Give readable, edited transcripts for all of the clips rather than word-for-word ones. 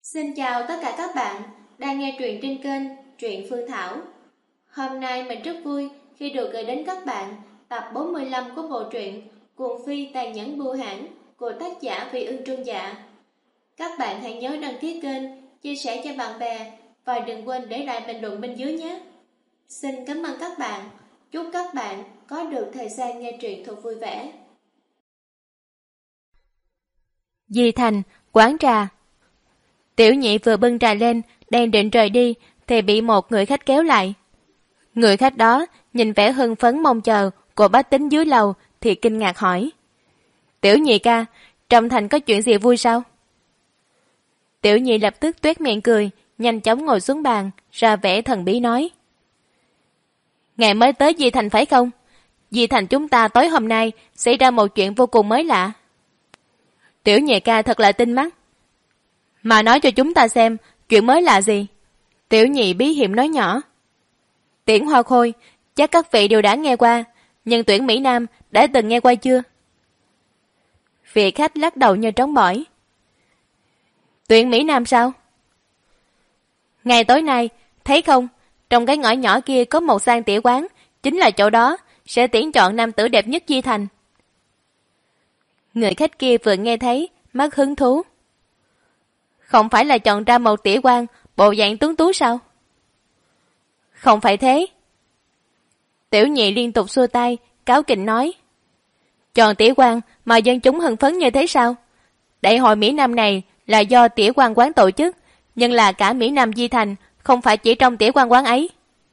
Xin chào tất cả các bạn đang nghe truyện trên kênh Truyện Phương Thảo. Hôm nay mình rất vui khi được gửi đến các bạn tập 45 của bộ truyện Cuồng Phi Tàn Nhẫn Bưu Hãn của tác giả Vị Ương Trung Dạ. Các bạn hãy nhớ đăng ký kênh, chia sẻ cho bạn bè và đừng quên để lại bình luận bên dưới nhé. Xin cảm ơn các bạn. Chúc các bạn có được thời gian nghe truyện thật vui vẻ. Di Thành, quán trà. Tiểu Nhị vừa bưng trà lên, đang định rời đi, thì bị một người khách kéo lại. Người khách đó nhìn vẻ hưng phấn mong chờ của bách tính dưới lầu thì kinh ngạc hỏi: Tiểu Nhị ca, trong thành có chuyện gì vui sao? Tiểu Nhị lập tức tuét miệng cười, nhanh chóng ngồi xuống bàn, ra vẻ thần bí nói: Ngày mới tới Di Thành phải không? Di Thành chúng ta tối hôm nay xảy ra một chuyện vô cùng mới lạ. Tiểu Nhị ca thật là tinh mắt. Mà nói cho chúng ta xem, chuyện mới lạ gì? Tiểu Nhị bí hiểm nói nhỏ. Tiễn Hoa Khôi, chắc các vị đều đã nghe qua, nhưng tuyển Mỹ Nam đã từng nghe qua chưa? Vị khách lắc đầu như trống bỏi. Tuyển Mỹ Nam sao? Ngày tối nay, thấy không, trong cái ngõ nhỏ kia có một sang tỉa quán, chính là chỗ đó, sẽ tuyển chọn nam tử đẹp nhất Di Thành. Người khách kia vừa nghe thấy, mắt hứng thú. Không phải là chọn ra một tỉa quan bộ dạng tuấn tú sao? Không phải thế. Tiểu Nhị liên tục xua tay, cáo kỉnh nói: Chọn tỉa quan mà dân chúng hưng phấn như thế sao? Đại hội Mỹ Nam này là do tỉa quan quán tổ chức, nhưng là cả Mỹ Nam Di Thành, không phải chỉ trong tỉa quan quán ấy.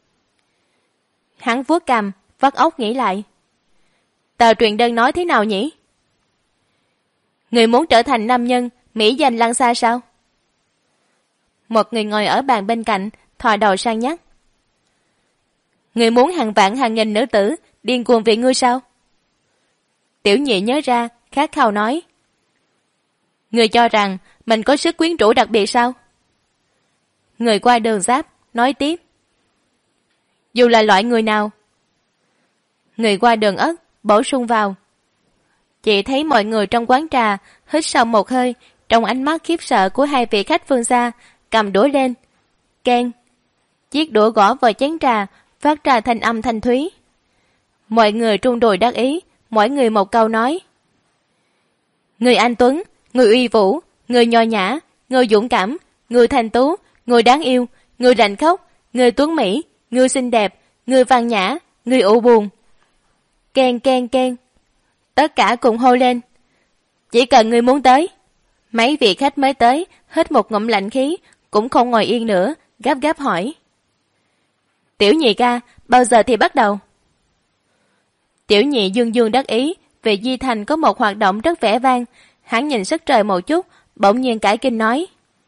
Hắn vuốt cằm, vắt óc nghĩ lại. Tờ truyền đơn nói thế nào nhỉ? Người muốn trở thành nam nhân mỹ danh lăng xa sao? Một người ngồi ở bàn bên cạnh thò đầu sang nhắc. Người muốn hàng vạn hàng nghìn nữ tử điên cuồng vì ngươi sao? Tiểu Nhị nhớ ra, khát khao nói. Người cho rằng mình có sức quyến rũ đặc biệt sao? Người qua đường giáp nói tiếp. Dù là loại người nào? Người qua đường ất bổ sung vào. Chị thấy mọi người trong quán trà hít sâu một hơi, trong ánh mắt khiếp sợ của hai vị khách phương xa, cầm đũa lên. Keng. Chiếc đũa gõ vào chén trà, phát ra thanh âm thanh thúy. Mọi người trung đùi đắc ý, mỗi người một câu nói. Người anh tuấn, người uy vũ, người nho nhã, người dũng cảm, người thanh tú, người đáng yêu, người rành khóc, người tuấn mỹ, người xinh đẹp, người văn nhã, người u buồn. Keng keng keng. Tất cả cùng hô lên. Chỉ cần người muốn tới. Mấy vị khách mới tới hít một ngụm lạnh khí, cũng không ngồi yên nữa, gấp gáp hỏi. Tiểu Nhị ca, bao giờ thì bắt đầu? Tiểu Nhị dương dương đắc ý vì Di Thành có một hoạt động rất vẻ vang. Hắn nhìn sắc trời một chút, bỗng nhiên cải kinh nói.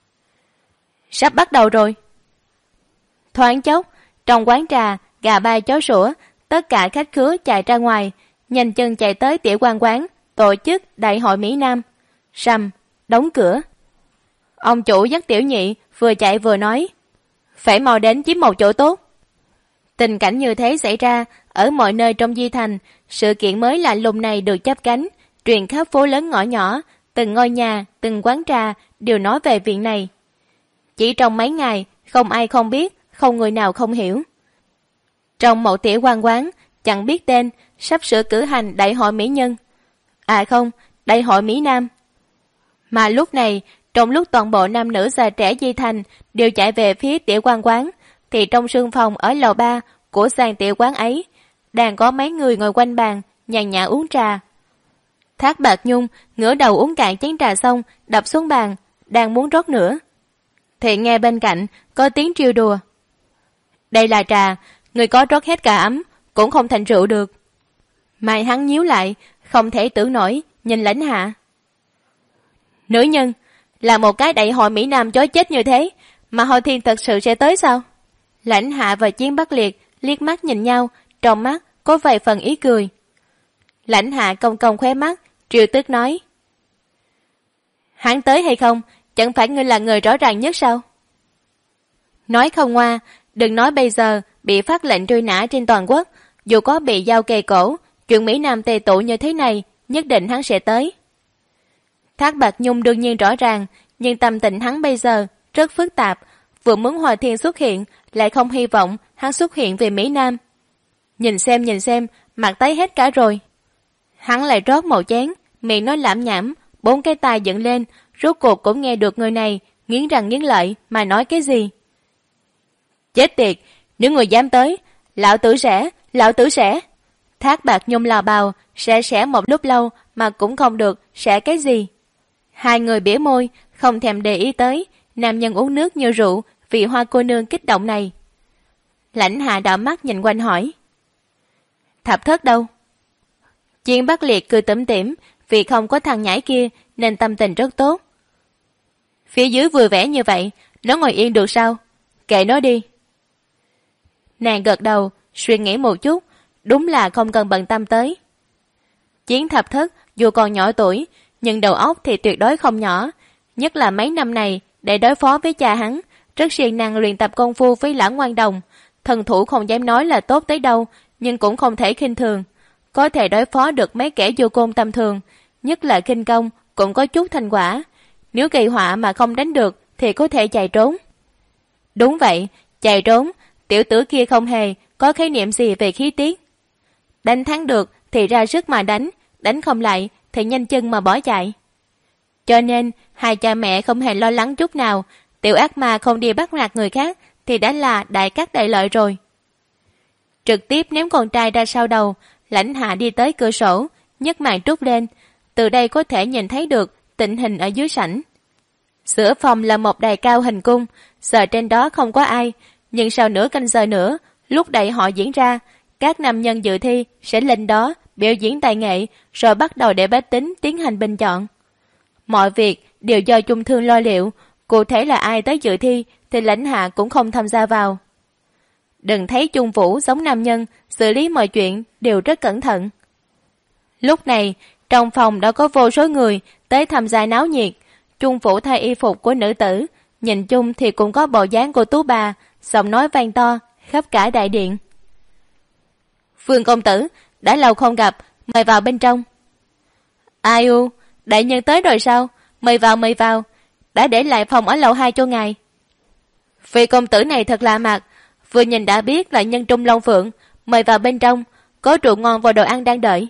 Sắp bắt đầu rồi. Thoáng chốc, trong quán trà, gà bay chó sủa, tất cả khách khứa chạy ra ngoài, nhanh chân chạy tới tiểu quan quán, tổ chức đại hội Mỹ Nam. Rầm, đóng cửa. Ông chủ dắt Tiểu Nhị vừa chạy vừa nói. Phải mau đến chiếm một chỗ tốt. Tình cảnh như thế xảy ra ở mọi nơi trong Di Thành. Sự kiện mới lạ lùng này được chắp cánh, truyền khắp phố lớn ngõ nhỏ, từng ngôi nhà, từng quán trà đều nói về việc này. Chỉ trong mấy ngày, không ai không biết, không người nào không hiểu. Trong một tiểu quan quán, chẳng biết tên, sắp sửa cử hành đại hội mỹ nhân. À không, đại hội Mỹ Nam. Mà lúc này, trong lúc toàn bộ nam nữ già trẻ Di Thành đều chạy về phía tiểu quan quán, thì trong sương phòng ở lầu 3 của sàn tiểu quán ấy, đang có mấy người ngồi quanh bàn, nhàn nhã uống trà. Thác Bạc Nhung ngửa đầu uống cạn chén trà xong, đập xuống bàn, đang muốn rót nữa. Thì nghe bên cạnh có tiếng trêu đùa. Đây là trà, người có rót hết cả ấm, cũng không thành rượu được. Mai hắn nhíu lại, không thể tưởng nổi, nhìn Lãnh Hạ. Nữ nhân, là một cái đại hội Mỹ Nam chói chết như thế, mà Hồi Thiên thật sự sẽ tới sao? Lãnh Hạ và Chiến Bắc Liệt liếc mắt nhìn nhau, trong mắt có vài phần ý cười. Lãnh Hạ cong cong khóe mắt, trêu tức nói. Hắn tới hay không, chẳng phải ngươi là người rõ ràng nhất sao? Nói không ngoa, đừng nói bây giờ bị phát lệnh truy nã trên toàn quốc, dù có bị dao kề cổ, chuyện Mỹ Nam tề tụ như thế này, nhất định hắn sẽ tới. Thác Bạc Nhung đương nhiên rõ ràng, nhưng tâm tình hắn bây giờ rất phức tạp, vừa muốn Hòa Thiên xuất hiện, lại không hy vọng hắn xuất hiện vì Mỹ Nam. Nhìn xem, mặt tái hết cả rồi. Hắn lại rót một chén, miệng nói lảm nhảm, 4 cái tai dựng lên, rốt cuộc cũng nghe được người này nghiến răng nghiến lợi mà nói cái gì. Chết tiệt, nếu người dám tới, lão tử sẽ. Thác Bạt Nhung lào bào, sẽ một lúc lâu mà cũng không được sẽ cái gì. Hai người bỉa môi, không thèm để ý tới, nam nhân uống nước như rượu vì Hoa cô nương kích động này. Lãnh Hạ đỏ mắt nhìn quanh hỏi. Thập Thất đâu? Chiến Bắc Liệt cười tủm tỉm, vì không có thằng nhãi kia nên tâm tình rất tốt. Phía dưới vui vẻ như vậy, nó ngồi yên được sao? Kệ nó đi. Nàng gật đầu, suy nghĩ một chút, đúng là không cần bận tâm tới. Chiến Thập Thất dù còn nhỏ tuổi, nhưng đầu óc thì tuyệt đối không nhỏ, nhất là mấy năm này để đối phó với cha hắn, rất siêng năng luyện tập công phu với Lã Ngoan Đồng. Thần thủ không dám nói là tốt tới đâu, nhưng cũng không thể khinh thường. Có thể đối phó được mấy kẻ vô côn tầm thường, nhất là khinh công cũng có chút thành quả. Nếu gây họa mà không đánh được thì có thể chạy trốn. Đúng vậy, chạy trốn, tiểu tử kia không hề có khái niệm gì về khí tiết. Đánh thắng được thì ra sức mà đánh không lại thì nhanh chân mà bỏ chạy. Cho nên hai cha mẹ không hề lo lắng chút nào, tiểu ác ma không đi bắt nạt người khác thì đã là đại cát đại lợi rồi. Trực tiếp ném con trai ra sau đầu, Lãnh Hạ đi tới cửa sổ, nhấc màn trút lên, từ đây có thể nhìn thấy được tình hình ở dưới sảnh. Giữa phòng là một đài cao hình cung, giờ trên đó không có ai, nhưng sau nửa canh giờ nữa, lúc đại họ diễn ra, các nam nhân dự thi sẽ lên đó biểu diễn tài nghệ, rồi bắt đầu để bách tính tiến hành bình chọn. Mọi việc đều do Trung Thương lo liệu, cụ thể là ai tới dự thi thì Lãnh Hạ cũng không tham gia vào. Đừng thấy Trung Vũ giống nam nhân, xử lý mọi chuyện đều rất cẩn thận. Lúc này, trong phòng đã có vô số người tới tham gia náo nhiệt. Trung Vũ thay y phục của nữ tử, nhìn chung thì cũng có bộ dáng của tú bà, giọng nói vang to khắp cả đại điện. Phương công tử, đã lâu không gặp, mời vào bên trong. Ai u, đại nhân tới rồi sao? Mời vào, đã để lại phòng ở lầu 2 cho ngài. Vị công tử này thật lạ mặt, vừa nhìn đã biết là nhân Trung Long Phượng, mời vào bên trong, có rượu ngon và đồ ăn đang đợi.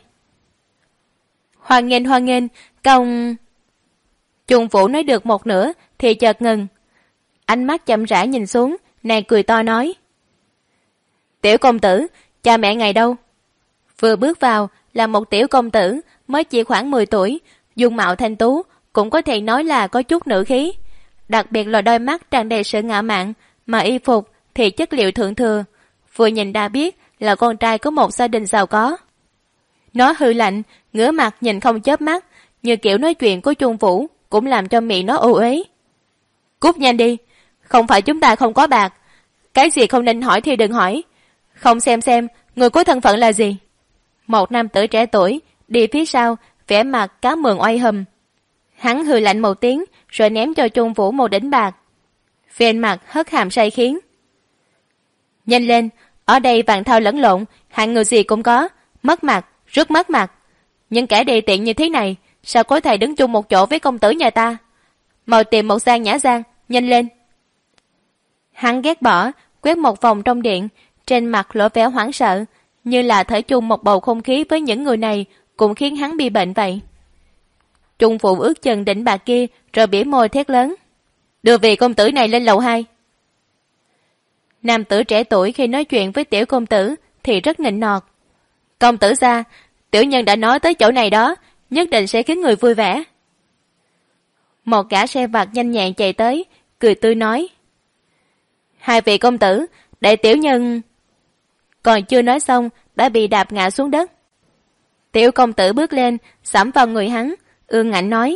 Hoan nghênh, công... Trung Vũ nói được một nửa thì chợt ngừng. Ánh mắt chậm rãi nhìn xuống, nàng cười to nói. Tiểu công tử, cha mẹ ngài đâu? Vừa bước vào là một tiểu công tử, mới chỉ khoảng 10 tuổi, dung mạo thanh tú, cũng có thể nói là có chút nữ khí. Đặc biệt là đôi mắt tràn đầy sự ngạo mạn, mà y phục thì chất liệu thượng thừa, vừa nhìn đã biết là con trai của một gia đình giàu có. Nó hư lạnh, ngửa mặt nhìn không chớp mắt, như kiểu nói chuyện của Trung Vũ cũng làm cho miệng nó ô uế. Cút nhanh đi, không phải chúng ta không có bạc, cái gì không nên hỏi thì đừng hỏi. Không xem người có thân phận là gì. Một nam tử trẻ tuổi đi phía sau, vẻ mặt cá mường oai hùm. Hắn hừ lạnh một tiếng rồi ném cho Trung Vũ một đỉnh bạc. Viên mặt hất hàm say khiến. Nhanh lên, ở đây vàng thao lẫn lộn, hạng người gì cũng có, mất mặt, rất mất mặt. Những kẻ đề tiện như thế này, sao có thể đứng chung một chỗ với công tử nhà ta? Mau tìm một gian nhã gian, nhanh lên. Hắn ghét bỏ, quét một vòng trong điện, trên mặt lộ vẻ hoảng sợ, như là thở chung một bầu không khí với những người này, cũng khiến hắn bị bệnh vậy. Trung Phụ ước chừng đỉnh bạc kia, rồi bỉa môi thét lớn. Đưa vị công tử này lên lầu 2. Nam tử trẻ tuổi khi nói chuyện với tiểu công tử thì rất nịnh nọt. Công tử ra, tiểu nhân đã nói tới chỗ này đó, nhất định sẽ khiến người vui vẻ. Một gã xe vặt nhanh nhẹn chạy tới, cười tươi nói. Hai vị công tử, để tiểu nhân... Còn chưa nói xong, đã bị đạp ngã xuống đất. Tiểu công tử bước lên, sẫm vào người hắn, ương ngạnh nói.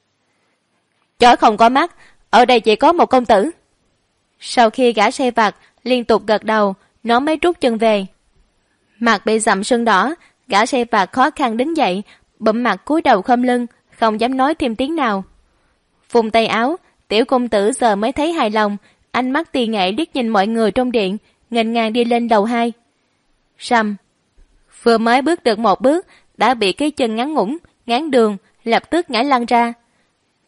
Chó không có mắt, ở đây chỉ có một công tử. Sau khi gã xe vặt liên tục gật đầu, nó mới rút chân về. Mặt bị dặm sưng đỏ, gã xe vặt khó khăn đứng dậy, bụm mặt cúi đầu khom lưng, không dám nói thêm tiếng nào. Vùng tay áo, tiểu công tử giờ mới thấy hài lòng, ánh mắt tì nghệ liếc nhìn mọi người trong điện, nghênh ngang đi lên lầu 2. Rầm, vừa mới bước được một bước, đã bị cái chân ngắn ngủn, ngán đường, lập tức ngã lăn ra.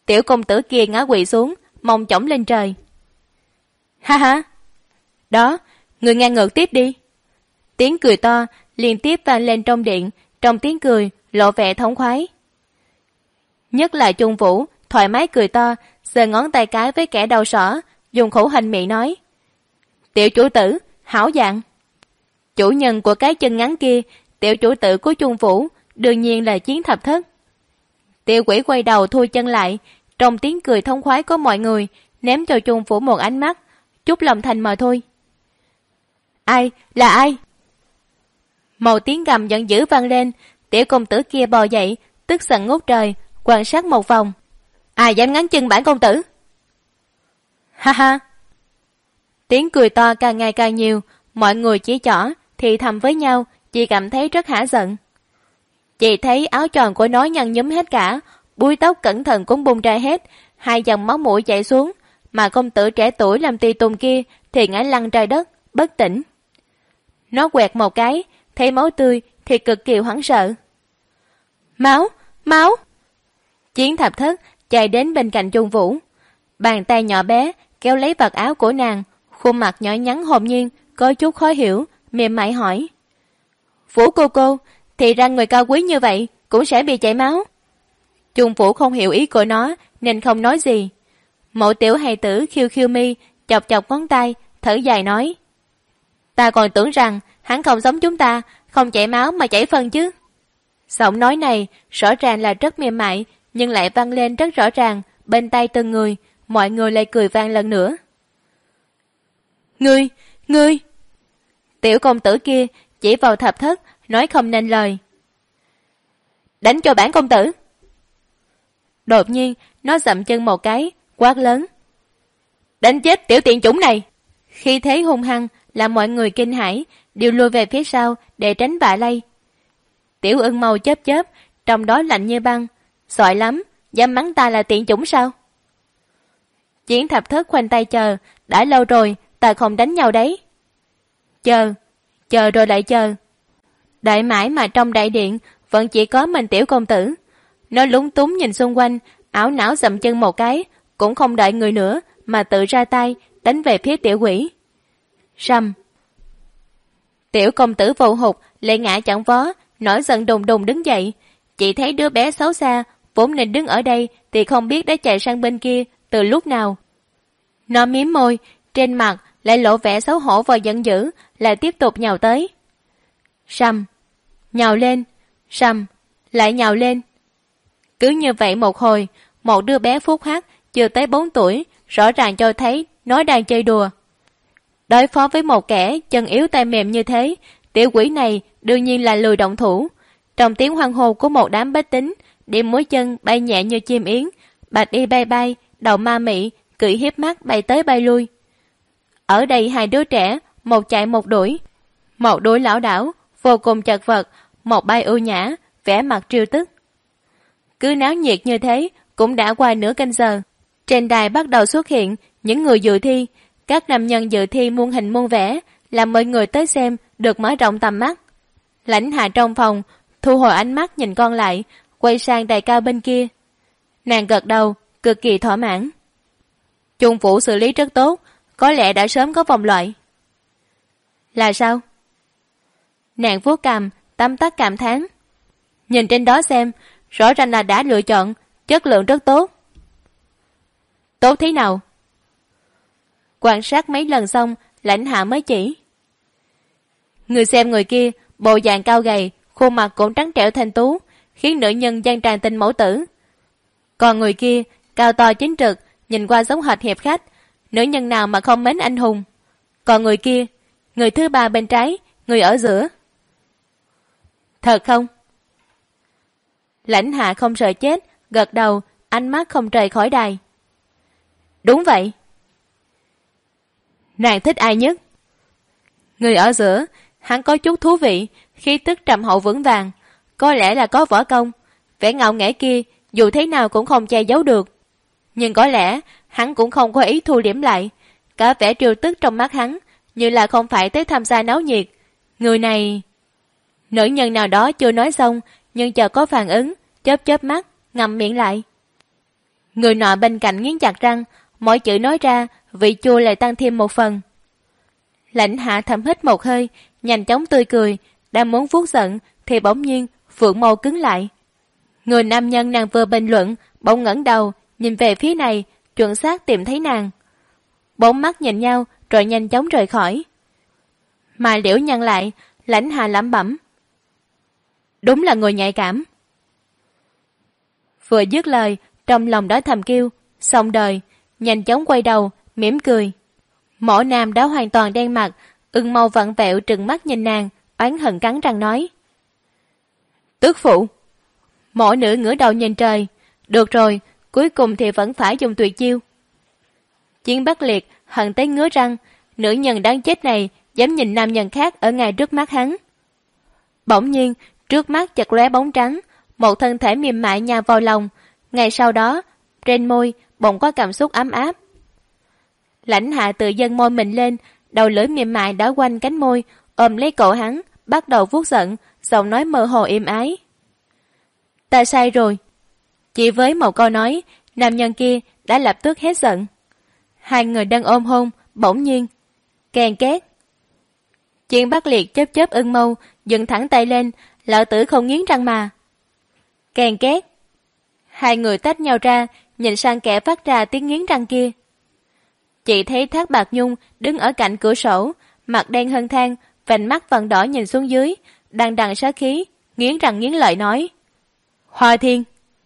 Tiểu công tử kia ngã quỵ xuống, mông chổng lên trời. Ha ha! Đó, người ngang ngược tiếp đi. Tiếng cười to liên tiếp vang lên trong điện, trong tiếng cười lộ vẻ thống khoái. Nhất là Chung Vũ thoải mái cười to, giơ ngón tay cái với kẻ đầu sỏ, dùng khẩu hình miệng nói: Tiểu chủ tử, hảo dạng. Chủ nhân của cái chân ngắn kia, tiểu chủ tử của Chung Vũ, đương nhiên là Chiến Thập Thất. Tiểu quỷ quay đầu thui chân lại, trong tiếng cười thông khoái của mọi người, ném cho Chung Vũ một ánh mắt, chút lòng thành mà thôi. Ai? Là ai? Một tiếng gầm giận dữ vang lên, tiểu công tử kia bò dậy, tức giận ngút trời, quan sát một vòng. Ai dám ngắn chân bản công tử? Ha ha! Tiếng cười to càng ngày càng nhiều, mọi người chỉ trỏ, thì thầm với nhau, chỉ cảm thấy rất hả giận. Chị thấy áo tròn của nó nhăn nhúm hết cả, búi tóc cẩn thận cũng bung ra hết, hai dòng máu mũi chảy xuống, mà công tử trẻ tuổi làm tùy tùng kia thì ngã lăn ra đất, bất tỉnh. Nó quẹt một cái, thấy máu tươi thì cực kỳ hoảng sợ. Máu! Máu! Chiến Thập Thất chạy đến bên cạnh Chung Vũ, bàn tay nhỏ bé kéo lấy vạt áo của nàng, khuôn mặt nhỏ nhắn hồn nhiên, có chút khó hiểu, mềm mại hỏi: Vũ cô, thì ra người cao quý như vậy cũng sẽ bị chảy máu? Chung Vũ không hiểu ý của nó nên không nói gì. Mộ tiểu hài tử khiêu khiêu mi, chọc chọc ngón tay, thở dài nói: Ta còn tưởng rằng hắn không giống chúng ta, không chảy máu mà chảy phân chứ. Giọng nói này rõ ràng là rất mềm mại, nhưng lại vang lên rất rõ ràng bên tai từng người, mọi người lại cười vang lần nữa. Ngươi! Tiểu công tử kia chỉ vào Thập Thất, nói không nên lời. Đánh cho bản công tử! Đột nhiên, nó dậm chân một cái, quát lớn: Đánh chết tiểu tiện chủng này! Khi thế hung hăng làm mọi người kinh hãi, đều lùi về phía sau để tránh vạ lây. Tiểu Ưng màu chớp, trong đó lạnh như băng. Giỏi lắm, dám mắng ta là tiện chủng sao? Chiến Thập Thất khoanh tay chờ, đã lâu rồi ta không đánh nhau đấy. Chờ rồi lại chờ. Đợi mãi mà trong đại điện vẫn chỉ có mình tiểu công tử. Nó lúng túng nhìn xung quanh, ảo não dậm chân một cái, cũng không đợi người nữa mà tự ra tay đánh về phía tiểu quỷ. Rầm! Tiểu công tử vô hụt lại ngã chẳng vó, nổi giận đùng đùng đứng dậy. Chỉ thấy đứa bé xấu xa vốn nên đứng ở đây thì không biết đã chạy sang bên kia từ lúc nào. Nó mím môi, trên mặt lại lộ vẻ xấu hổ và giận dữ, lại tiếp tục nhào tới. Rầm! Nhào lên! Rầm! Lại nhào lên! Cứ như vậy một hồi, một đứa bé phúc hắc chưa tới 4 tuổi rõ ràng cho thấy nó đang chơi đùa. Đối phó với một kẻ chân yếu tay mềm như thế, tiểu quỷ này đương nhiên là lười động thủ. Trong tiếng hoan hô của một đám bách tính, điểm mũi chân bay nhẹ như chim yến, bạch y bay, đầu ma mị cười hiếp mắt bay tới bay lui. Ở đây hai đứa trẻ, một chạy một đuổi. Một đuổi lảo đảo, vô cùng chật vật, một bay ưu nhã, vẻ mặt trêu tức. Cứ náo nhiệt như thế cũng đã qua nửa canh giờ. Trên đài bắt đầu xuất hiện những người dự thi. Các nam nhân dự thi muôn hình muôn vẻ, làm mọi người tới xem được mở rộng tầm mắt. Lãnh Hạ trong phòng thu hồi ánh mắt nhìn con lại, quay sang đài cao bên kia. Nàng gật đầu, cực kỳ thỏa mãn. Chung Vũ xử lý rất tốt, có lẽ đã sớm có vòng loại. Là sao? Nàng vuốt cằm, tấm tắc cảm thán. Nhìn trên đó xem, rõ ràng là đã lựa chọn, chất lượng rất tốt. Tốt thế nào? Quan sát mấy lần xong, Lãnh Hạ mới chỉ. Người xem người kia, bộ dạng cao gầy, khuôn mặt cũng trắng trẻo thanh tú, khiến nữ nhân dâng tràn tình mẫu tử. Còn người kia, cao to chính trực, nhìn qua giống hệt hiệp khách, nữ nhân nào mà không mến anh hùng. Còn người kia, người thứ ba bên trái, người ở giữa. Thật không? Lãnh Hạ không sợ chết, gật đầu, ánh mắt không rời khỏi đài. Đúng vậy. Nàng thích ai nhất? Người ở giữa, hắn có chút thú vị, khí tức trầm hậu vững vàng, có lẽ là có võ công, vẻ ngạo nghễ kia dù thế nào cũng không che giấu được. Nhưng có lẽ hắn cũng không có ý thu liễm lại, cả vẻ trêu tức trong mắt hắn như là không phải tới tham gia náo nhiệt. Người này... Nữ nhân nào đó chưa nói xong, nhưng chờ có phản ứng, chớp chớp mắt, ngậm miệng lại. Người nọ bên cạnh nghiến chặt răng, mỗi chữ nói ra, vị chua lại tăng thêm một phần. Lãnh Hạ thầm hít một hơi, nhanh chóng tươi cười, đang muốn vuốt giận, thì bỗng nhiên, phượng mâu cứng lại. Người nam nhân nàng vừa bình luận, bỗng ngẩng đầu, nhìn về phía này, chuẩn xác tìm thấy nàng. Bốn mắt nhìn nhau, rồi nhanh chóng rời khỏi. Mà Liễu nhăn lại, Lãnh Hạ lẩm bẩm. Đúng là người nhạy cảm. Vừa dứt lời, trong lòng đã thầm kêu, xong đời, nhanh chóng quay đầu, mỉm cười. Mộ nam đã hoàn toàn đen mặt, ưng mâu vặn vẹo trừng mắt nhìn nàng, oán hận cắn răng nói. Tước phụ. Mộ nữ ngửa đầu nhìn trời. Được rồi, cuối cùng thì vẫn phải dùng tuyệt chiêu. Chiến Bắc Liệt hận tới ngứa răng, nữ nhân đáng chết này dám nhìn nam nhân khác ở ngay trước mắt hắn. Bỗng nhiên, trước mắt chợt lóe bóng trắng, một thân thể mềm mại nhào vào lòng. Ngay sau đó, trên môi bỗng có cảm xúc ấm áp. Lãnh Hạ tự dâng môi mình lên, đầu lưỡi mềm mại đã quanh cánh môi, ôm lấy cổ hắn, bắt đầu vuốt giận, giọng nói mơ hồ êm ái. Ta sai rồi. Chỉ với một câu nói, nam nhân kia đã lập tức hết giận. Hai người đang ôm hôn, bỗng nhiên kèn két. Chiến Bắc Liệt chớp chớp ưng mâu, dựng thẳng tay lên, lão tử không nghiến răng mà. Kèn két. Hai người tách nhau ra, nhìn sang kẻ phát ra tiếng nghiến răng kia. Chị thấy Thác Bạc Nhung đứng ở cạnh cửa sổ, mặt đen hơn than, vành mắt vằn đỏ nhìn xuống dưới, đằng đằng sát khí, nghiến răng nghiến lợi nói. Hoa Thiên.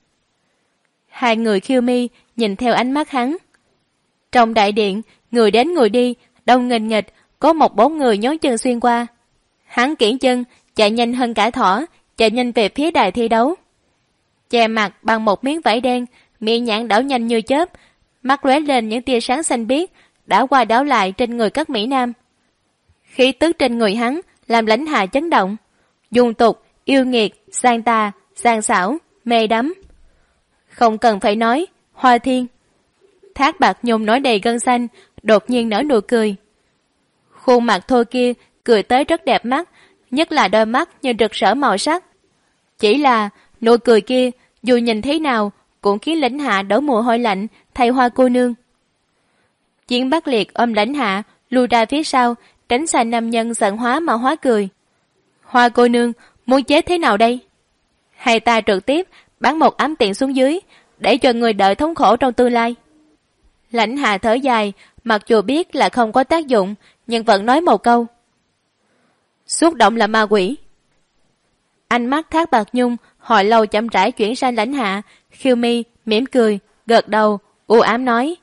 Hai người khiêu mi nhìn theo ánh mắt hắn. Trong đại điện, người đến người đi, đông nghênh nghịch, có một bóng người nhón chân xuyên qua. Hắn kiễng chân, chạy nhanh hơn cả thỏ, chạy nhanh về phía đài thi đấu. Che mặt bằng một miếng vải đen, miệng nhãn đảo nhanh như chớp, mắt lóe lên những tia sáng xanh biếc, đảo qua đảo lại trên người các mỹ nam. Khí tức trên người hắn làm Lãnh Hạ chấn động. Dung tục, yêu nghiệt, sang tà, sang xảo, mê đắm. Không cần phải nói, Hoa Thiên. Thác Bạc Nhung nói đầy gân xanh, đột nhiên nở nụ cười. Khuôn mặt thôi kia cười tới rất đẹp mắt, nhất là đôi mắt như rực rỡ màu sắc. Chỉ là nụ cười kia dù nhìn thế nào cũng khiến Lãnh Hạ đổ mồ hôi lạnh thay Hoa cô nương. Chiến Bắc Liệt ôm Lãnh Hạ lùi ra phía sau, tránh xa nam nhân giận hóa mà hóa cười. Hoa cô nương muốn chết thế nào đây? Hay ta trực tiếp bắn một ám tiện xuống dưới để cho người đợi thống khổ trong tương lai? Lãnh Hạ thở dài, mặc dù biết là không có tác dụng, nhưng vẫn nói một câu. Xúc động là ma quỷ. Ánh mắt Thác Bạc Nhung hồi lâu chậm rãi chuyển sang Lãnh Hạ, khiêu mi, mỉm cười, gật đầu, u ám nói.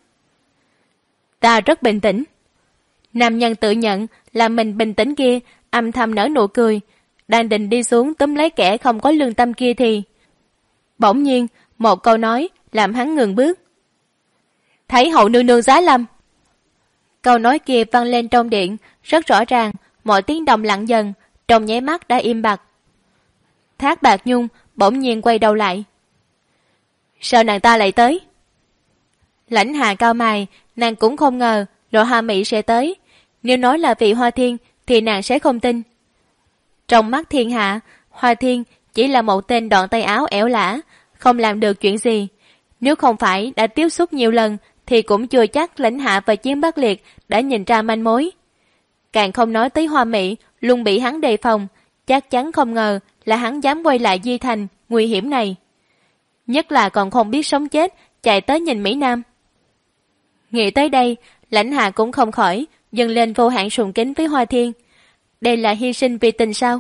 Ta rất bình tĩnh. Nam nhân tự nhận là mình bình tĩnh kia, âm thầm nở nụ cười, đang định đi xuống túm lấy kẻ không có lương tâm kia thì... Bỗng nhiên, một câu nói làm hắn ngừng bước. Thấy hậu nương nương giá lâm. Câu nói kia vang lên trong điện, rất rõ ràng, mọi tiếng động lặng dần, trong nháy mắt đã im bặt. Thác Bạc Nhung bỗng nhiên quay đầu lại. Sao nàng ta lại tới? Lãnh Hạ cao mày, nàng cũng không ngờ Lộ Hà Mỹ sẽ tới. Nếu nói là vị Hoa Thiên thì nàng sẽ không tin. Trong mắt thiên hạ, Hoa Thiên chỉ là một tên đọn tay áo ẻo lả, không làm được chuyện gì. Nếu không phải đã tiếp xúc nhiều lần thì cũng chưa chắc Lãnh Hạ và Chiến Bắc Liệt đã nhìn ra manh mối. Càng không nói tới Hoa Mỹ luôn bị hắn đề phòng, chắc chắn không ngờ là hắn dám quay lại Di Thành nguy hiểm này. Nhất là còn không biết sống chết, chạy tới nhìn Mỹ Nam. Nghĩ tới đây, Lãnh Hạ cũng không khỏi dâng lên vô hạn sùng kính với Hoa Thiên. Đây là hy sinh vì tình sao?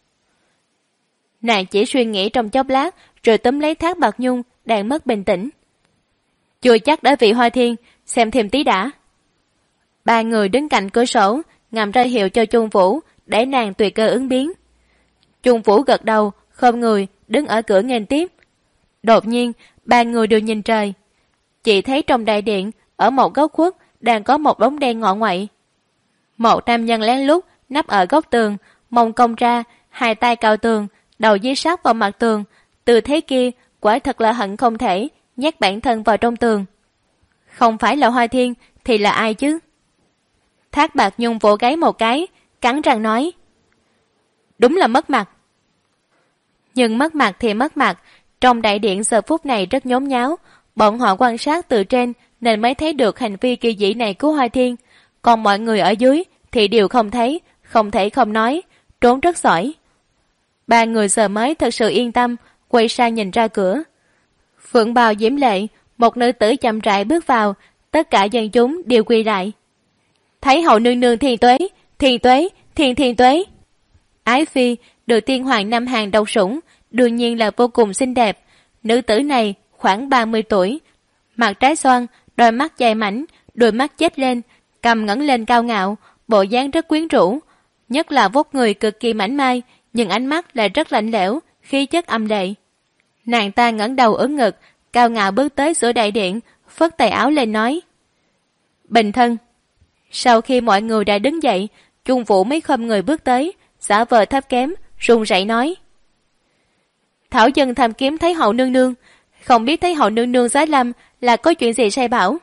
Nàng chỉ suy nghĩ trong chốc lát, rồi túm lấy Thác Bạc Nhung đang mất bình tĩnh. Chưa chắc đã vị Hoa Thiên, xem thêm tí đã. Ba người đứng cạnh cửa sổ, ngầm ra hiệu cho Chung Vũ để nàng tùy cơ ứng biến. Chung Vũ gật đầu, khom người đứng ở cửa nghênh tiếp. Đột nhiên, ba người đều nhìn trời. Chỉ thấy trong đại điện, ở một góc khuất đang có một bóng đen ngọ ngoậy. Một nam nhân lén lút nấp ở góc tường, mông cong ra, hai tay cao tường, đầu dí sát vào mặt tường. Từ thế kia, quả thật là hận không thể nhét bản thân vào trong tường. Không phải là Hoa Thiên thì là ai chứ? Thác Bạc Nhung vỗ gáy một cái, cắn răng nói. Đúng là mất mặt. Nhưng mất mặt thì mất mặt, trong đại điện giờ phút này rất nhốn nháo, Bọn họ quan sát từ trên nên mới thấy được hành vi kỳ dị này của Hoa Thiên, còn mọi người ở dưới thì đều không thấy, không thể không nói, trốn rất giỏi. Ba người giờ mới thật sự yên tâm, quay sang nhìn ra cửa. Phượng bào diễm lệ, một nữ tử chậm rãi bước vào, tất cả dân chúng đều quỳ lại. Thấy hậu nương nương thiên tuế, thiên tuế, thiên tuế. Ái phi được tiên hoàng Nam Hàn độc sủng, đương nhiên là vô cùng xinh đẹp. Nữ tử này khoảng 30 tuổi, mặt trái xoan, đôi mắt dài mảnh, đôi mắt chếch lên, cằm ngẩng lên cao ngạo, bộ dáng rất quyến rũ, nhất là vóc người cực kỳ mảnh mai, nhưng ánh mắt lại rất lạnh lẽo, khí chất âm lệ. Nàng ta ngẩng đầu ưỡn ngực, cao ngạo bước tới giữa đại điện, phất tay áo lên nói: Bình thân. Sau khi mọi người đã đứng dậy, Chung Vũ mới khom người bước tới, giả vờ thấp kém, run rẩy nói: Thảo dân tham kiếm thấy hậu nương nương, không biết thấy hậu nương nương giá lâm là có chuyện gì sai bảo.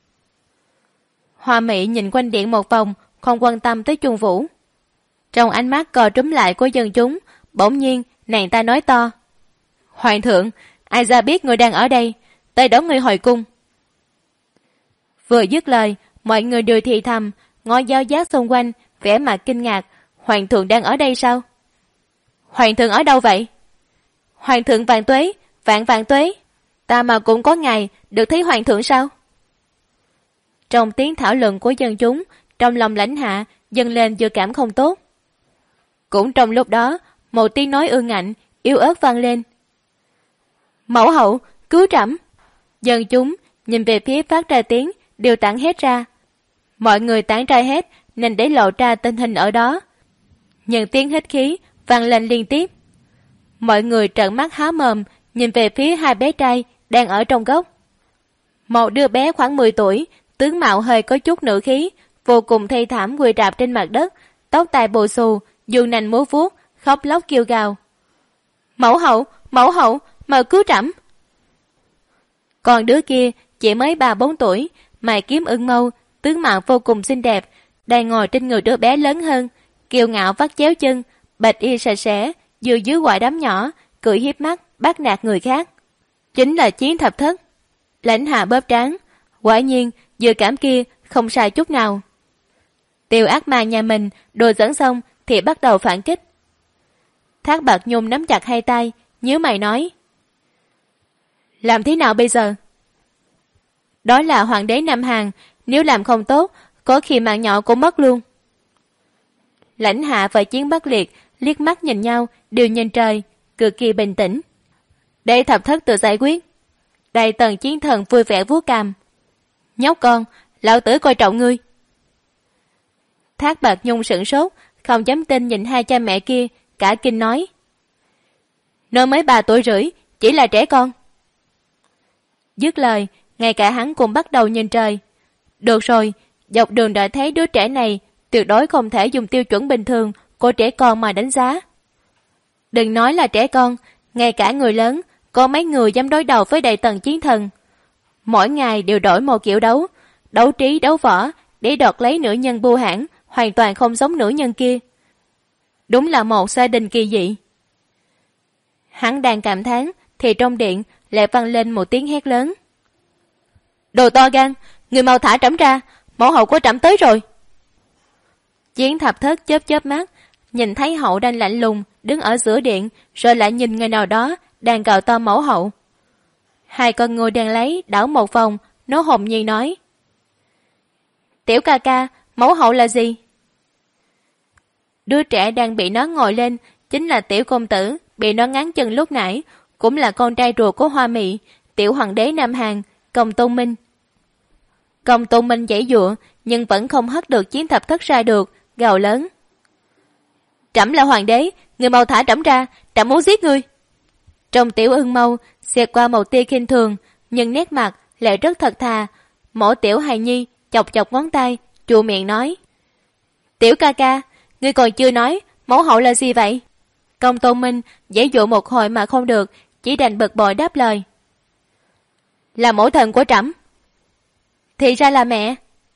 Hoa Mỹ nhìn quanh điện một vòng, không quan tâm tới Chung Vũ. Trong ánh mắt co trúm lại của dân chúng, bỗng nhiên nàng ta nói to: Hoàng thượng, ai ra biết người đang ở đây, tới đón người hồi cung. Vừa dứt lời, mọi người đều thì thầm, ngó giáo giác xung quanh, vẻ mặt kinh ngạc. Hoàng thượng đang ở đây sao? Hoàng thượng ở đâu vậy? Hoàng thượng vạn tuế, vạn tuế, ta mà cũng có ngày được thấy hoàng thượng sao? Trong tiếng thảo luận của dân chúng, trong lòng Lãnh Hạ dâng lên dự cảm không tốt. Cũng trong lúc đó, một tiếng nói ương ngạnh, yếu ớt vang lên: Mẫu hậu, cứu trẫm! Dân chúng nhìn về phía phát ra tiếng đều tản hết ra. Mọi người tản ra hết nên để lộ ra tình hình ở đó. Những tiếng hít khí vang lên liên tiếp. Mọi người trợn mắt há mồm nhìn về phía hai bé trai đang ở trong góc. Một đứa bé khoảng 10 tuổi, tướng mạo hơi có chút nữ khí, vô cùng thê thảm quỳ rạp trên mặt đất, tóc tai bù xù, dương nành múa vuốt, khóc lóc kêu gào: Mẫu hậu, mau cứu trẫm! Còn đứa kia chỉ mới 3-4 tuổi, mày kiếm ưng mâu, tướng mạo vô cùng xinh đẹp, đang ngồi trên người đứa bé lớn hơn, kiêu ngạo vắt chéo chân, bạch y sạch sẽ, vừa dưới quả đám nhỏ, cười hiếp mắt bắt nạt người khác. Chính là Chiến Thập Thất. Lãnh Hạ bóp trán, quả nhiên dự cảm kia không sai chút nào. Tiểu ác ma nhà mình đồ dẫn xong thì bắt đầu phản kích. Thác Bạt Nhung nắm chặt hai tay, nhíu mày nói: Làm thế nào bây giờ? Đó là hoàng đế Nam Hàn, nếu làm không tốt, có khi mạng nhỏ cũng mất luôn. Lãnh Hạ và Chiến Bắc Liệt liếc mắt nhìn nhau, đều nhìn trời, cực kỳ bình tĩnh. Để Thập Thất tự giải quyết. Đại tần Chiến Thần vui vẻ vuốt cằm: Nhóc con, lão tử coi trọng ngươi. Thác Bạt Nhung sửng sốt, không dám tin nhìn hai cha mẹ kia, cả kinh nói: Nó mới 3 tuổi rưỡi, chỉ là trẻ con. Dứt lời, ngay cả hắn cũng bắt đầu nhìn trời. Được rồi, dọc đường đã thấy đứa trẻ này tuyệt đối không thể dùng tiêu chuẩn bình thường của trẻ con mà đánh giá. Đừng nói là trẻ con, ngay cả người lớn, có mấy người dám đối đầu với Đại Tần Chiến Thần. Mỗi ngày đều đổi một kiểu đấu, đấu trí đấu võ để đoạt lấy nữ nhân bưu hãn, hoàn toàn không giống nữ nhân kia. Đúng là một gia đình kỳ dị. Hắn đang cảm thán thì trong điện lại vang lên một tiếng hét lớn: Đồ to gan, người mau thả trẫm ra, mẫu hậu của trẫm tới rồi. Chiến Thập Thất chớp chớp mắt, nhìn thấy hậu đang lạnh lùng đứng ở giữa điện, rồi lại nhìn người nào đó đang gào to mẫu hậu. Hai con người đang lấy đảo một vòng, nó hồn nhiên nói: Tiểu ca ca, mẫu hậu là gì? Đứa trẻ đang bị nó ngồi lên chính là tiểu công tử bị nó ngáng chân lúc nãy, cũng là con trai ruột của Hoa Mị, tiểu hoàng đế Nam Hàn, Công Tôn Minh. Công Tôn Minh giãy giụa nhưng vẫn không hất được Chiến Thập Thất ra được, gào lớn: Trẫm là hoàng đế, người mau thả trẫm ra, trẫm muốn giết ngươi. Trong tiểu ưng mâu xẹt qua một tia khinh thường, nhưng nét mặt lại rất thật thà. Mổ tiểu hài nhi chọc chọc ngón tay, chua miệng nói: Tiểu ca ca, ngươi còn chưa nói mẫu hậu là gì vậy? Công Tôn Minh giãy giụa một hồi mà không được, chỉ đành bực bội đáp lời: Là mẫu thần của trẫm. Thì ra là mẹ.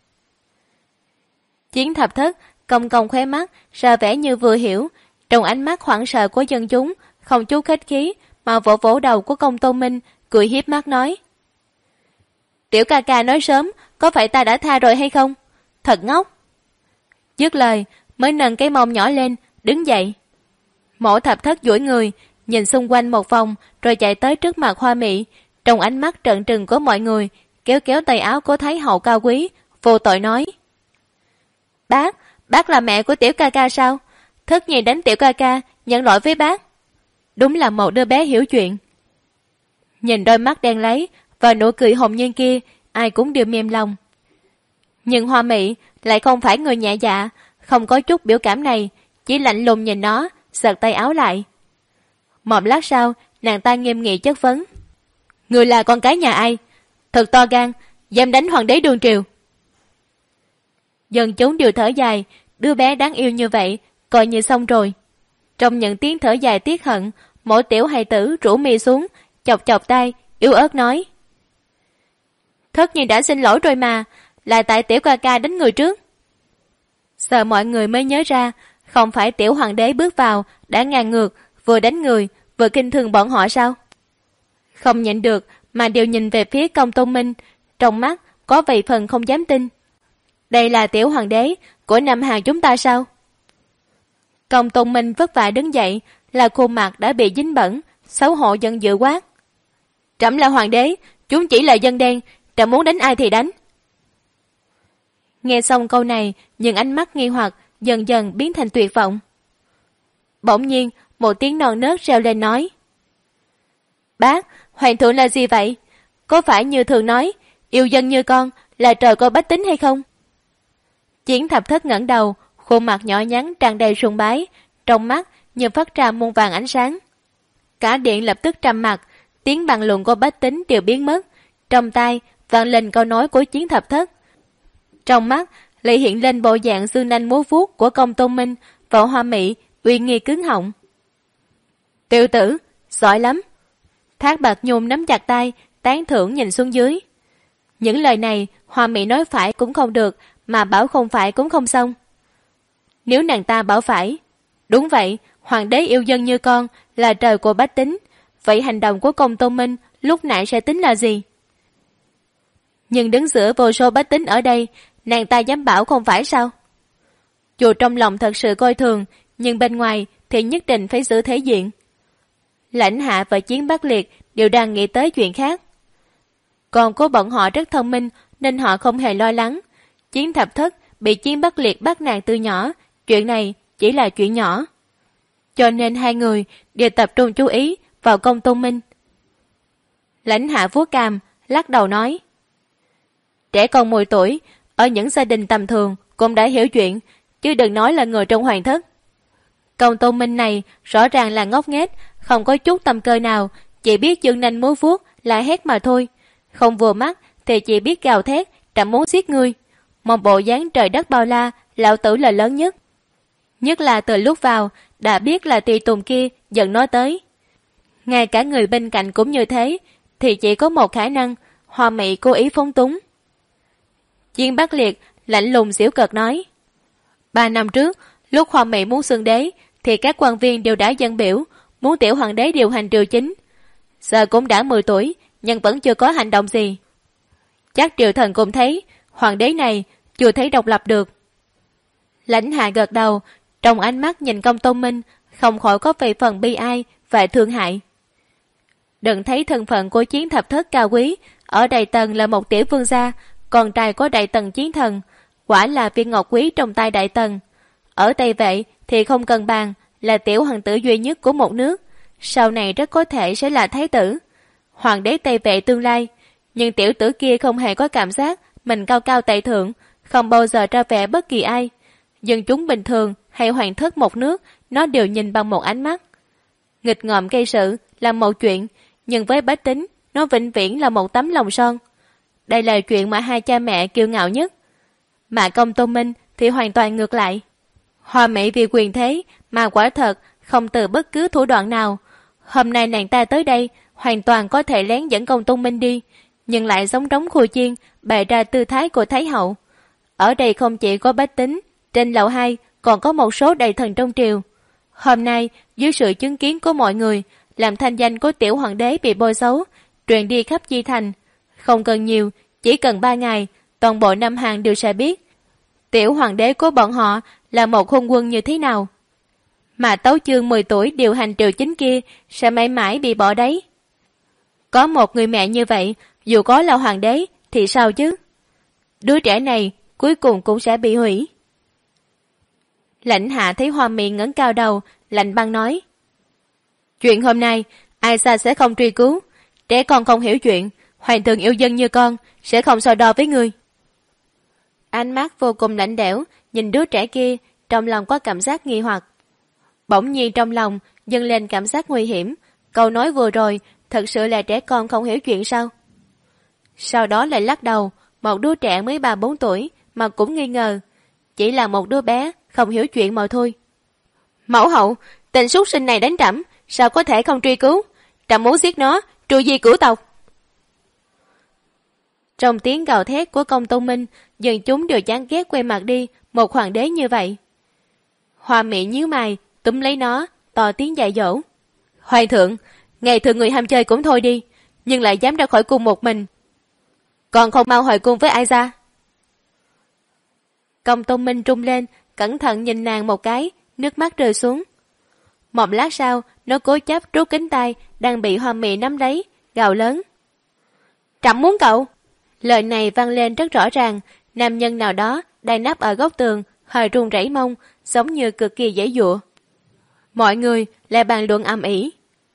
Chiến Thập Thất cong cong khóe mắt, ra vẻ như vừa hiểu. Trong ánh mắt hoảng sợ của dân chúng, không chút khách khí mà vỗ vỗ đầu của Công Tôn Minh, cười hiếp mắt nói: Tiểu ca ca nói sớm, có phải ta đã tha rồi hay không? Thật ngốc. Dứt lời, mới nâng cái mông nhỏ lên, đứng dậy. Mộ Thập Thất duỗi người, nhìn xung quanh một vòng, rồi chạy tới trước mặt Hoa Mị, trong ánh mắt trợn trừng của mọi người, kéo kéo tay áo của Thái hậu cao quý, vô tội nói: Bác là mẹ của Tiểu ca ca sao? Thất Nhi đánh Tiểu ca ca, nhận lỗi với bác. Đúng là một đứa bé hiểu chuyện. Nhìn đôi mắt đen láy và nụ cười hồn nhiên kia, ai cũng đều mềm lòng. Nhưng Hoa Mị lại không phải người nhẹ dạ, không có chút biểu cảm này, chỉ lạnh lùng nhìn nó, giật tay áo lại. Một lát sau, nàng ta nghiêm nghị chất vấn: Người là con cái nhà ai? Thật to gan, dám đánh hoàng đế đương triều. Dân chúng đều thở dài, đứa bé đáng yêu như vậy, coi như xong rồi. Trong những tiếng thở dài tiếc hận, mỗi tiểu hài tử rũ mi xuống, chọc chọc tay, yếu ớt nói: Thất Nhi đã xin lỗi rồi mà, là tại Tiểu ca ca đánh người trước. Sợ mọi người mới nhớ ra, không phải tiểu hoàng đế bước vào đã ngang ngược, vừa đánh người, vừa khinh thường bọn họ sao? Không nhịn được mà đều nhìn về phía Công Tôn Minh, trong mắt có vài phần không dám tin. Đây là tiểu hoàng đế của Nam Hà chúng ta sao? Công Tôn Minh vất vả đứng dậy, là khuôn mặt đã bị dính bẩn, xấu hổ giận dữ quát: Trẫm là hoàng đế, chúng chỉ là dân đen, trẫm muốn đánh ai thì đánh. Nghe xong câu này, những ánh mắt nghi hoặc dần dần biến thành tuyệt vọng. Bỗng nhiên, một tiếng non nớt reo lên nói: Bác, hoàng thượng là gì vậy? Có phải như thường nói, yêu dân như con, là trời coi bách tính hay không? Chiến Thập Thất ngẩng đầu, khuôn mặt nhỏ nhắn tràn đầy sùng bái, trong mắt như phát ra muôn vàng ánh sáng. Cả điện lập tức trầm mặc, tiếng bàn luận của bách tính đều biến mất, trong tai vang lên câu nói của Chiến Thập Thất. Trong mắt lại hiện lên bộ dạng dương nanh múa vuốt của Công Tôn Minh và Hoa Mị uy nghi cứng họng. Tiểu tử, giỏi lắm. Thác Bạt Nhung nắm chặt tay, tán thưởng nhìn xuống dưới. Những lời này Hoa Mị nói phải cũng không được, mà bảo không phải cũng không xong. Nếu nàng ta bảo phải, đúng vậy, hoàng đế yêu dân như con, là trời của bách tính, vậy hành động của Công Tôn Minh lúc nãy sẽ tính là gì? Nhưng đứng giữa vô số bách tính ở đây, nàng ta dám bảo không phải sao? Dù trong lòng thật sự coi thường, nhưng bên ngoài thì nhất định phải giữ thể diện. Lãnh Hạ và Chiến Bắc Liệt đều đang nghĩ tới chuyện khác. Còn của bọn họ rất thông minh nên họ không hề lo lắng. Chiến Thập Thất bị Chiến Bắc Liệt bắt nạt từ nhỏ, chuyện này chỉ là chuyện nhỏ. Cho nên hai người đều tập trung chú ý vào Công Tôn Minh. Lãnh Hạ vuốt cằm, lắc đầu nói: Trẻ con 10 tuổi, ở những gia đình tầm thường cũng đã hiểu chuyện, chứ đừng nói là người trong hoàng thất. Công Tôn Minh này rõ ràng là ngốc nghếch, không có chút tâm cơ nào, chỉ biết dương nanh múa vuốt, la hét mà thôi. Không vừa mắt thì chỉ biết gào thét, trẫm muốn giết ngươi. Một bộ dáng trời đất bao la, lão tử là lớn nhất. Nhất là từ lúc vào, đã biết là tùy tùng kia dẫn nó tới. Ngay cả người bên cạnh cũng như thế, thì chỉ có một khả năng, Hoa Mị cố ý phóng túng. Chiến Bắc Liệt lạnh lùng giễu cợt nói: 3 năm trước, lúc Hoa Mị muốn xưng đế, thì các quan viên đều đã dâng biểu, muốn tiểu hoàng đế điều hành triều chính. Giờ cũng đã 10 tuổi, nhưng vẫn chưa có hành động gì. Chắc triều thần cũng thấy, hoàng đế này chưa thấy độc lập được. Lãnh Hạ gật đầu, trong ánh mắt nhìn Công Tôn Minh, không khỏi có vài phần bi ai và thương hại. Đừng thấy thân phận của Chiến Thập Thất cao quý, ở Đại Tần là một tiểu vương gia, con trai của Đại Tần chiến thần, quả là viên ngọc quý trong tay Đại Tần. Ở Tây Vệ thì không cần bàn, là tiểu hoàng tử duy nhất của một nước, sau này rất có thể sẽ là thái tử, hoàng đế Tây Vệ tương lai. Nhưng tiểu tử kia không hề có cảm giác mình cao cao tại thượng, không bao giờ ra vẻ bất kỳ ai. Dân chúng bình thường hay hoàng thất một nước, nó đều nhìn bằng một ánh mắt. Nghịch ngợm gây sự là một chuyện, nhưng với bách tính, nó vĩnh viễn là một tấm lòng son. Đây là chuyện mà hai cha mẹ kiêu ngạo nhất. Mà Công Tôn Minh thì hoàn toàn ngược lại. Hoa Mỹ vì quyền thế mà quả thật không từ bất cứ thủ đoạn nào. Hôm nay nàng ta tới đây hoàn toàn có thể lén dẫn Công Tôn Minh đi, nhưng lại giống trống khua chiên, bày ra tư thái của Thái hậu. Ở đây không chỉ có bách tính, trên lầu 2 còn có một số đại thần trong triều. Hôm nay, dưới sự chứng kiến của mọi người, làm thanh danh của tiểu hoàng đế bị bôi xấu, truyền đi khắp Chi Thành. Không cần nhiều, Chỉ cần 3 ngày, toàn bộ Nam Hàn đều sẽ biết tiểu hoàng đế của bọn họ là một hôn quân như thế nào. Mà Tấu Chương 10 tuổi điều hành triều chính kia sẽ mãi mãi bị bỏ đấy. Có một người mẹ như vậy, dù có là hoàng đế thì sao chứ? Đứa trẻ này cuối cùng cũng sẽ bị hủy. Lãnh Hạ thấy Hoa Mị ngẩng cao đầu, lạnh băng nói: chuyện hôm nay ai xa sẽ không truy cứu. Trẻ con không hiểu chuyện, hoàng thượng yêu dân như con sẽ không so đo với ngươi. Ánh mắt vô cùng lạnh lẽo nhìn đứa trẻ kia, trong lòng có cảm giác nghi hoặc. Bỗng nhiên trong lòng dâng lên cảm giác nguy hiểm. Câu nói vừa rồi thật sự là trẻ con không hiểu chuyện sao? Sau đó lại lắc đầu. Một đứa trẻ mới 3-4 tuổi mà cũng nghi ngờ, chỉ là một đứa bé không hiểu chuyện mà thôi. Mẫu hậu, tên súc sinh này đánh trẫm, sao có thể không truy cứu? Trẫm muốn giết nó, tru di cửu tộc. Trong tiếng gào thét của Công Tôn Minh, dân chúng đều chán ghét quay mặt đi một hoàng đế như vậy. Hoa Mị nhíu mày túm lấy nó, to tiếng dạy dỗ: hoàng thượng, ngày thường người ham chơi cũng thôi đi, nhưng lại dám ra khỏi cung một mình, còn không mau hồi cung với ai ra. Công Tôn Minh trung lên, cẩn thận nhìn nàng một cái, nước mắt rơi xuống. Một lát sau, nó cố chấp rút kính tay đang bị Hoa Mị nắm lấy, gào lớn: trẫm muốn cậu. Lời này vang lên rất rõ ràng. Nam nhân nào đó đang nấp ở góc tường, hơi run rẩy mông, giống như cực kỳ dễ dụa. Mọi người lại bàn luận ầm ĩ.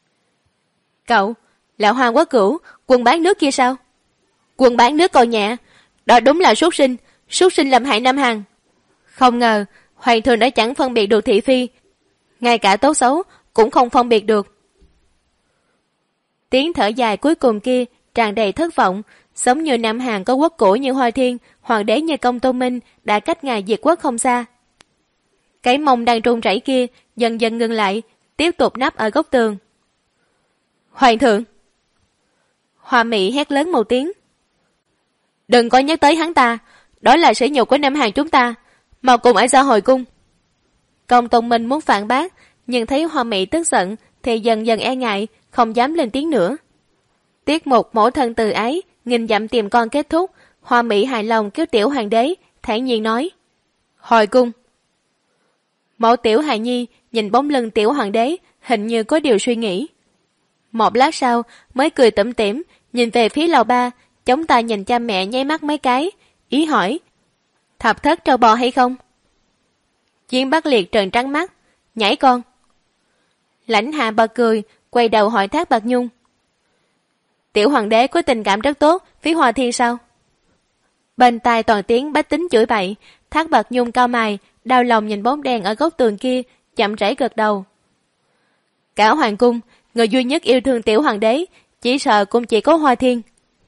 Cậu, lão Hoàng Quốc Cửu, quân bán nước kia sao? Quân bán nước còn nhẹ, đó đúng là súc sinh làm hại Nam Hàn. Không ngờ hoàng thượng đã chẳng phân biệt được thị phi, ngay cả tốt xấu cũng không phân biệt được. Tiếng thở dài cuối cùng kia tràn đầy thất vọng, giống như Nam Hàn có quốc cổ như Hoa Thiên, hoàng đế như Công Tôn Minh đã cách ngài diệt quốc không xa. Cái mông đang run rẩy kia dần dần ngừng lại, tiếp tục nấp ở góc tường. Hoàng thượng! Hoa Mị hét lớn một tiếng. Đừng có nhắc tới hắn ta, đó là sỉ nhục của Nam Hàn chúng ta, mau cùng ai ra hồi cung. Công Tôn Minh muốn phản bác, nhưng thấy Hoa Mị tức giận thì dần dần e ngại, không dám lên tiếng nữa. Tiết mục mẫu thân từ ái, nghìn dặm tìm con kết thúc. Hoa Mị hài lòng kéo tiểu hoàng đế, thản nhiên nói: hồi cung. Mẫu tiểu hài nhi nhìn bóng lưng tiểu hoàng đế, hình như có điều suy nghĩ. Một lát sau mới cười tủm tỉm nhìn về phía lầu ba, chống tay nhìn cha mẹ nháy mắt mấy cái, ý hỏi: thập thất trâu bò hay không? Chiến Bắc Liệt trợn trắng mắt: nhảy con. Lãnh Hạ bật cười, quay đầu hỏi Thác Bạt Nhung: tiểu hoàng đế có tình cảm rất tốt với Hoa Thiên sao? Bên tai toàn tiếng bách tính chửi bậy. Thác Bạt Nhung cau mày, đau lòng nhìn bóng đèn ở góc tường kia, chậm rãi gật đầu. Cả hoàng cung, người duy nhất yêu thương tiểu hoàng đế chỉ sợ cũng chỉ có Hoa Thiên.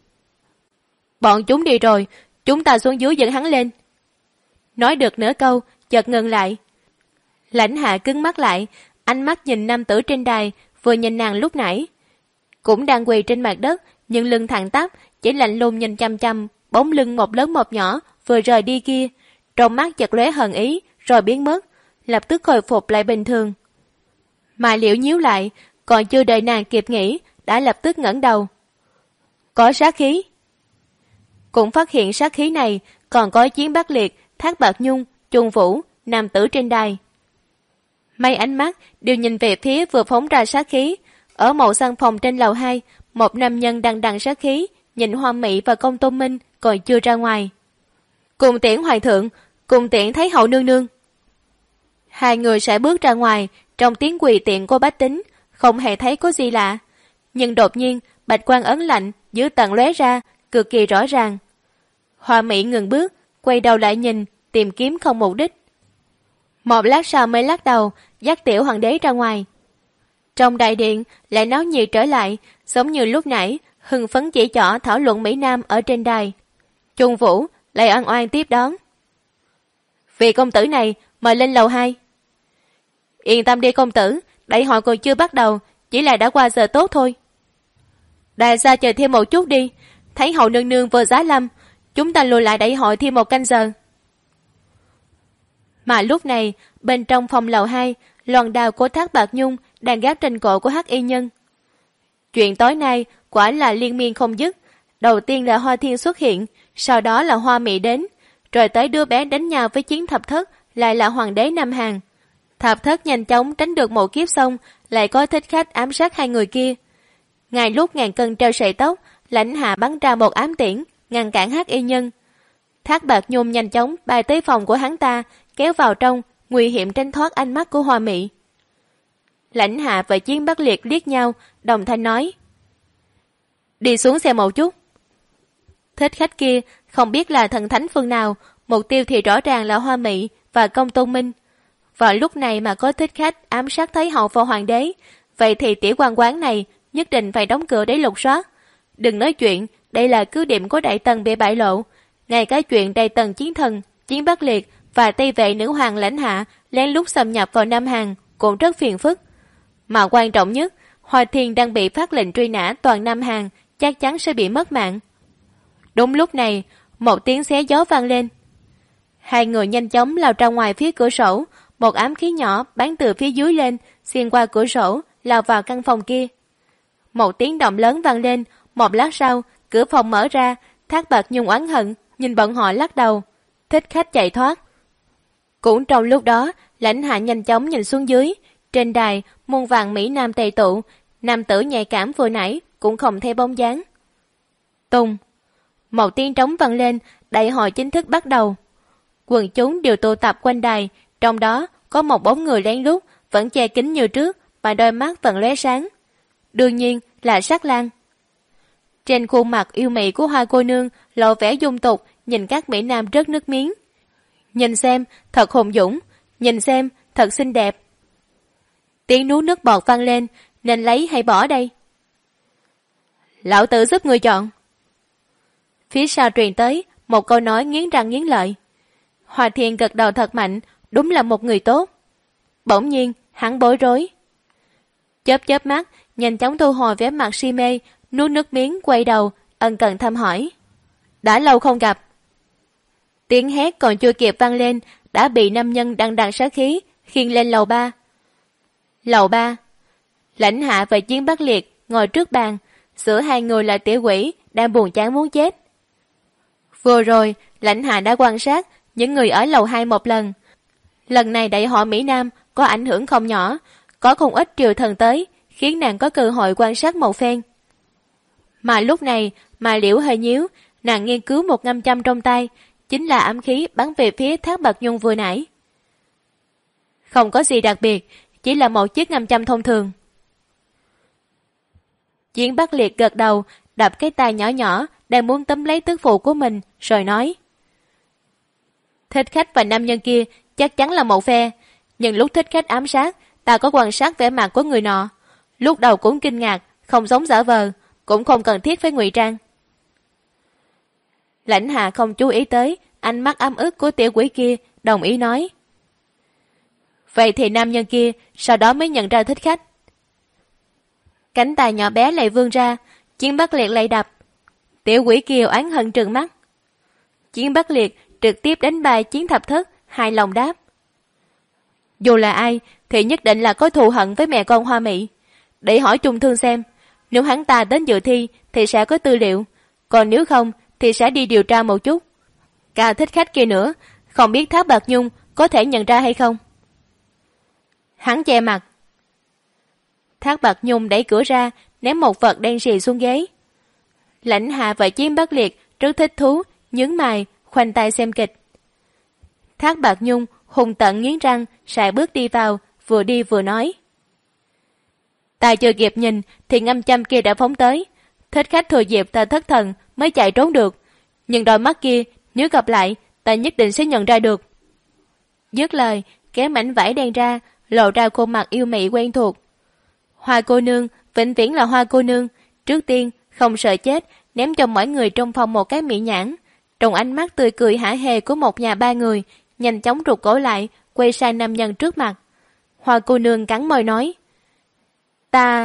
Bọn chúng đi rồi, chúng ta xuống dưới dẫn hắn lên. Nói được nửa câu, chợt ngừng lại. Lãnh Hạ cứng mắt lại, ánh mắt nhìn nam tử trên đài, vừa nhìn nàng lúc nãy. Cũng đang quỳ trên mặt đất, nhưng lưng thẳng tắp, chỉ lạnh lùng nhìn chăm chăm bóng lưng một lớn một nhỏ vừa rời đi kia. Trong mắt chợt lóe hờn ý, rồi biến mất, lập tức hồi phục lại bình thường. Mà Liễu nhíu lại, còn chưa đợi nàng kịp nghĩ, đã lập tức ngẩng đầu. Có sát khí. Cũng phát hiện sát khí này, còn có Chiến Bắc Liệt, Thác Bạt Nhung, Trung Vũ, nam tử trên đài. Mấy ánh mắt đều nhìn về phía vừa phóng ra sát khí. Ở mộ sân phòng trên lầu 2, một nam nhân đằng đằng sát khí, nhìn Hoa Mị và Công Tôn Minh còn chưa ra ngoài. Cùng tiễn hoàng thượng, cùng tiễn Thái hậu nương nương. Hai người sẽ bước ra ngoài, trong tiếng quỳ tiện của bách tính, không hề thấy có gì lạ. Nhưng đột nhiên, bạch quang ấn lạnh dưới tầng lóe ra, cực kỳ rõ ràng. Hoa Mị ngừng bước, quay đầu lại nhìn, tìm kiếm không mục đích. Một lát sau mới lắc đầu, dắt tiểu hoàng đế ra ngoài. Trong đại điện lại náo nhiệt trở lại, giống như lúc nãy, hưng phấn chỉ trỏ thảo luận Mỹ Nam ở trên đài. Trung Vũ lại oan oan tiếp đón. Vị công tử này mời lên lầu 2. Yên tâm đi công tử, đại hội còn chưa bắt đầu, chỉ là đã qua giờ tốt thôi. Đại gia chờ thêm một chút đi, thấy hậu nương nương vừa giá lâm, chúng ta lùi lại đại hội thêm 1 canh giờ. Mà lúc này, bên trong phòng lầu 2, loan đao của Thác Bạt Nhung đang gác trên cổ của Hắc Y Nhân. Chuyện tối nay quả là liên miên không dứt, Đầu tiên là Hoa Thiên xuất hiện, sau đó là Hoa Mị đến, rồi tới đứa bé đánh nhau với Chiến Thập Thất, lại là hoàng đế Nam Hàn. Thập Thất nhanh chóng tránh được một kiếp xong, lại có thích khách ám sát hai người kia. Ngay lúc ngàn cân treo sợi tóc, Lãnh Hạ bắn ra một ám tiễn, ngăn cản Hắc Y Nhân. Thác Bạt Nhung nhanh chóng bay tới phòng của hắn ta, kéo vào trong, nguy hiểm tránh thoát ánh mắt của Hoa Mị. Lãnh Hạ và Chiến Bắc Liệt liếc nhau, đồng thanh nói: đi xuống xem một chút. Thích khách kia không biết là thần thánh phương nào, mục tiêu thì rõ ràng là Hoa Mị và Công Tôn Minh. Vào lúc này mà có thích khách ám sát Thái hậu và hoàng đế, vậy thì tiểu quan quán này nhất định phải đóng cửa để lục soát. Đừng nói chuyện, đây là cứ điểm của Đại Tần bị bại lộ. Ngay cả chuyện Đại Tần chiến thần, Chiến Bắc Liệt và Tây vệ nữ hoàng Lãnh Hạ lén lút xâm nhập vào Nam Hàn cũng rất phiền phức. Mà quan trọng nhất, Hoa Thiên đang bị phát lệnh truy nã toàn Nam Hàn, chắc chắn sẽ bị mất mạng. Đúng lúc này, một tiếng xé gió vang lên. Hai người nhanh chóng lao ra ngoài phía cửa sổ, một ám khí nhỏ bắn từ phía dưới lên, xuyên qua cửa sổ, lao vào căn phòng kia. Một tiếng động lớn vang lên, một lát sau, cửa phòng mở ra, Thác Bạt Nhung oán hận, nhìn bọn họ lắc đầu. Thích khách chạy thoát. Cũng trong lúc đó, Lãnh Hạ nhanh chóng nhìn xuống dưới, trên đài, muôn vàng Mỹ Nam tề tụ, nam tử nhạy cảm vừa nãy cũng không thấy bóng dáng. Tùng. Một tiếng trống vang lên, đại hội chính thức bắt đầu. Quần chúng đều tụ tập quanh đài, trong đó có một bóng người lén lút, vẫn che kín như trước, mà đôi mắt vẫn lóe sáng. Đương nhiên là Sắc Lang. Trên khuôn mặt yêu mị của Hoa cô nương lộ vẻ dung tục, nhìn các Mỹ Nam rớt nước miếng. Nhìn xem, thật hùng dũng, nhìn xem, thật xinh đẹp. Tiếng nuốt nước bọt vang lên, nên lấy hay bỏ đây? Lão tử giúp người chọn. Phía sau truyền tới một câu nói nghiến răng nghiến lợi. Hoa Thiên gật đầu thật mạnh, đúng là một người tốt. Bỗng nhiên, hắn bối rối. Chớp chớp mắt, nhanh chóng thu hồi vẻ mặt si mê, nuốt nước miếng, quay đầu, ân cần thăm hỏi. Đã lâu không gặp. Tiếng hét còn chưa kịp vang lên, đã bị nam nhân đằng đằng sát khí khiêng lên lầu 3. Lầu 3. Lãnh Hạ và Chiến Bắc Liệt ngồi trước bàn, giữa hai người là Tiểu Quỷ đang buồn chán muốn chết. Vừa rồi, Lãnh Hạ đã quan sát những người ở lầu 2 một lần. Lần này đại hội Mỹ Nam có ảnh hưởng không nhỏ, có không ít triều thần tới, khiến nàng có cơ hội quan sát một phen. Mà lúc này, mà Liễu hơi nhíu, nàng nghiên cứu một ngâm châm trong tay, chính là ám khí bắn về phía Thác Bạt Nhung vừa nãy. Không có gì đặc biệt, chỉ là một chiếc ngâm châm thông thường. Chiến Bắc Liệt gật đầu, đập cái tay nhỏ nhỏ đang muốn tóm lấy tức phụ của mình, rồi nói: thích khách và nam nhân kia chắc chắn là một phe, nhưng lúc thích khách ám sát, ta có quan sát vẻ mặt của người nọ. Lúc đầu cũng kinh ngạc, không giống giả vờ, cũng không cần thiết phải ngụy trang. Lãnh Hạ không chú ý tới ánh mắt ấm ức của Tiểu Quỷ kia, đồng ý nói: vậy thì nam nhân kia sau đó mới nhận ra thích khách. Cánh tay nhỏ bé lại vươn ra, Chiến Bắc Liệt lại đập. Tiểu Quỷ kia oán hận trừng mắt. Chiến Bắc Liệt trực tiếp đánh bại Chiến Thập Thất, hài lòng đáp: dù là ai thì nhất định là có thù hận với mẹ con Hoa Mị. Để hỏi Trung Thương xem, nếu hắn ta đến dự thi thì sẽ có tư liệu, còn nếu không thì sẽ đi điều tra một chút. Cả thích khách kia nữa, không biết Thác Bạt Nhung có thể nhận ra hay không. Hắn che mặt. Thác Bạt Nhung đẩy cửa ra, ném một vật đen sì xuống ghế. Lãnh Hạ và Chiến Bắc Liệt rất thích thú, nhướng mày, khoanh tay xem kịch. Thác Bạt Nhung hùng tợn nghiến răng, sải bước đi vào, vừa đi vừa nói: ta chưa kịp nhìn thì ngâm châm kia đã phóng tới. Thích khách thừa dịp ta thất thần mới chạy trốn được, nhưng đôi mắt kia nếu gặp lại, ta nhất định sẽ nhận ra được. Dứt lời, kéo mảnh vải đen ra, lộ ra khuôn mặt yêu mị quen thuộc. Hoa cô nương vĩnh viễn là Hoa cô nương, trước tiên không sợ chết, ném cho mỗi người trong phòng một cái mỹ nhãn. Trong ánh mắt tươi cười hả hê của một nhà ba người, nhanh chóng rụt cổ lại, quay sang nam nhân trước mặt. Hoa cô nương cắn môi nói: Ta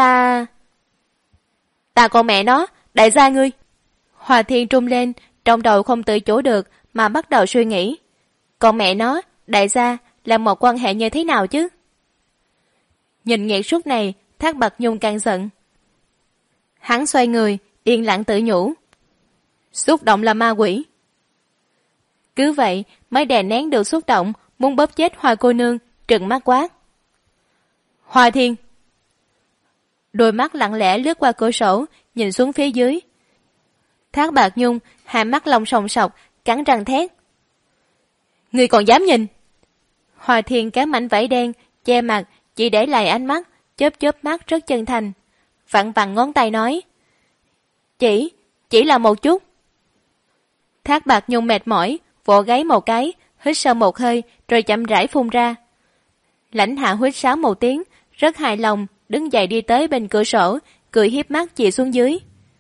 con mẹ nó, đại gia ngươi. Hoa Thiên trung lên, trong đầu không tự chủ được mà bắt đầu suy nghĩ. Con mẹ nó, đại gia là một quan hệ như thế nào chứ? Nhìn nghiệt suốt này, Thác Bạt Nhung càng giận. Hắn xoay người, yên lặng tự nhủ: Xúc động là ma quỷ. Cứ vậy mới đè nén được xúc động muốn bóp chết Hoa cô nương, trừng mắt quát. Hoa Thiên. Đôi mắt lặng lẽ lướt qua cửa sổ, nhìn xuống phía dưới. Thác Bạc Nhung hai mắt lông sòng sọc, cắn răng thét. Ngươi còn dám nhìn? Hoa Thiên kéo mảnh vải đen che mặt, chỉ để lại ánh mắt chớp chớp mắt rất chân thành, vặn vặn ngón tay nói. Chỉ là một chút. Thác Bạc Nhung mệt mỏi, vỗ gáy một cái, hít sâu một hơi rồi chậm rãi phun ra. Lãnh Hạ huýt sáo một tiếng, rất hài lòng, đứng dậy đi tới bên cửa sổ, cười hiếp mắt chìa xuống dưới.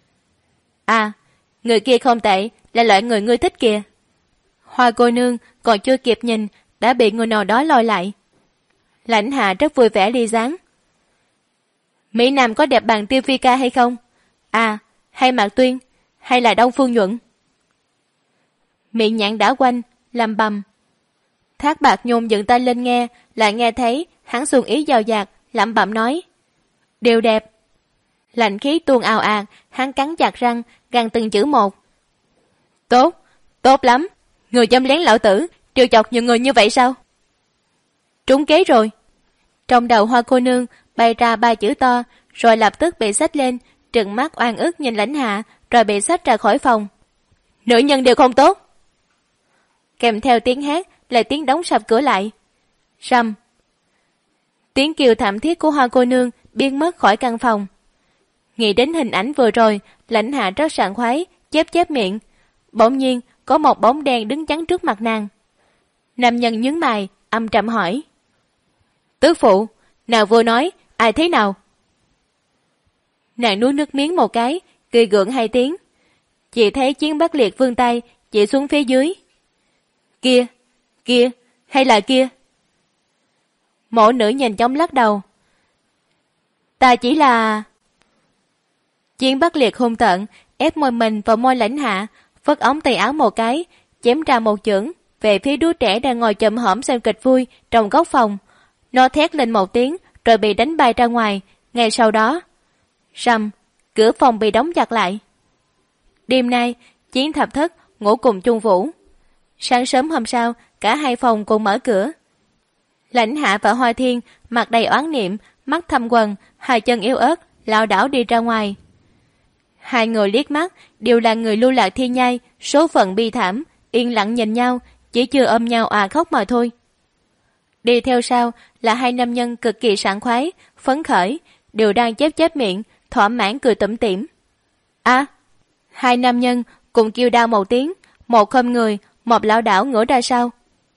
À, người kia không tệ, là loại người ngươi thích kìa. Hoa cô nương còn chưa kịp nhìn, đã bị người nào đó lôi lại. Lãnh Hạ rất vui vẻ đi dáng. Mỹ Nam có đẹp bằng Tiêu Phi ca hay không? À, hay Mạc Tuyên, hay là Đông Phương Nhuận? Miệng nhãn đảo quanh, lầm bầm. Thác Bạc Nhung dựng tay lên nghe, lại nghe thấy hắn xuân ý dào dạt, lẩm bẩm nói. Đều đẹp. Lạnh khí tuôn ào ạt, hắn cắn chặt răng, gằn từng chữ một. Tốt, tốt lắm. Người châm lén lão tử, trêu chọc nhiều người như vậy sao? Trúng kế rồi. Trong đầu Hoa cô nương bay ra 3 chữ to, rồi lập tức bị xách lên, trừng mắt oan ức nhìn Lãnh Hạ, rồi bị xách ra khỏi phòng. Nữ nhân đều không tốt. Kèm theo tiếng hát là tiếng đóng sập cửa lại. Rầm. Tiếng kêu thảm thiết của Hoa cô nương biến mất khỏi căn phòng. Nghĩ đến hình ảnh vừa rồi, Lãnh Hạ rất sảng khoái, chép miệng. Bỗng nhiên có một bóng đen đứng chắn trước mặt nàng. Nam nhân nhướng mày, âm trầm hỏi. Tứ phụ, nào vừa nói, ai thế nào? Nàng nuốt nước miếng một cái, cười gượng 2 tiếng. Chỉ thấy Chiến Bắc Liệt vươn tay chỉ xuống phía dưới. Kia, hay là kia? Mộ nữ nhìn chóng lắc đầu. Ta chỉ là... Chiến Bắc Liệt hung tợn, ép môi mình vào môi Lãnh Hạ, phất ống tay áo một cái, chém ra một chưởng về phía đứa trẻ đang ngồi chồm hổm xem kịch vui trong góc phòng. Nó thét lên một tiếng rồi bị đánh bay ra ngoài. Ngay sau đó, rầm, cửa phòng bị đóng chặt lại. Đêm nay, Chiến Thập Thất ngủ cùng Chung Vũ. Sáng sớm hôm sau, cả hai phòng cùng mở cửa. Lãnh Hạ và Hoa Thiên mặt đầy oán niệm, mắt thâm quầng, hai chân yếu ớt, lảo đảo đi ra ngoài. Hai người liếc mắt, đều là người lưu lạc thiên nhai, số phận bi thảm, yên lặng nhìn nhau, chỉ chưa ôm nhau khóc mà thôi. Đi theo sau là hai nam nhân cực kỳ sảng khoái, phấn khởi, đều đang chép miệng, thỏa mãn cười tủm tỉm. Hai nam nhân cùng kêu đau một tiếng, một khom người, một lảo đảo ngửa ra sau.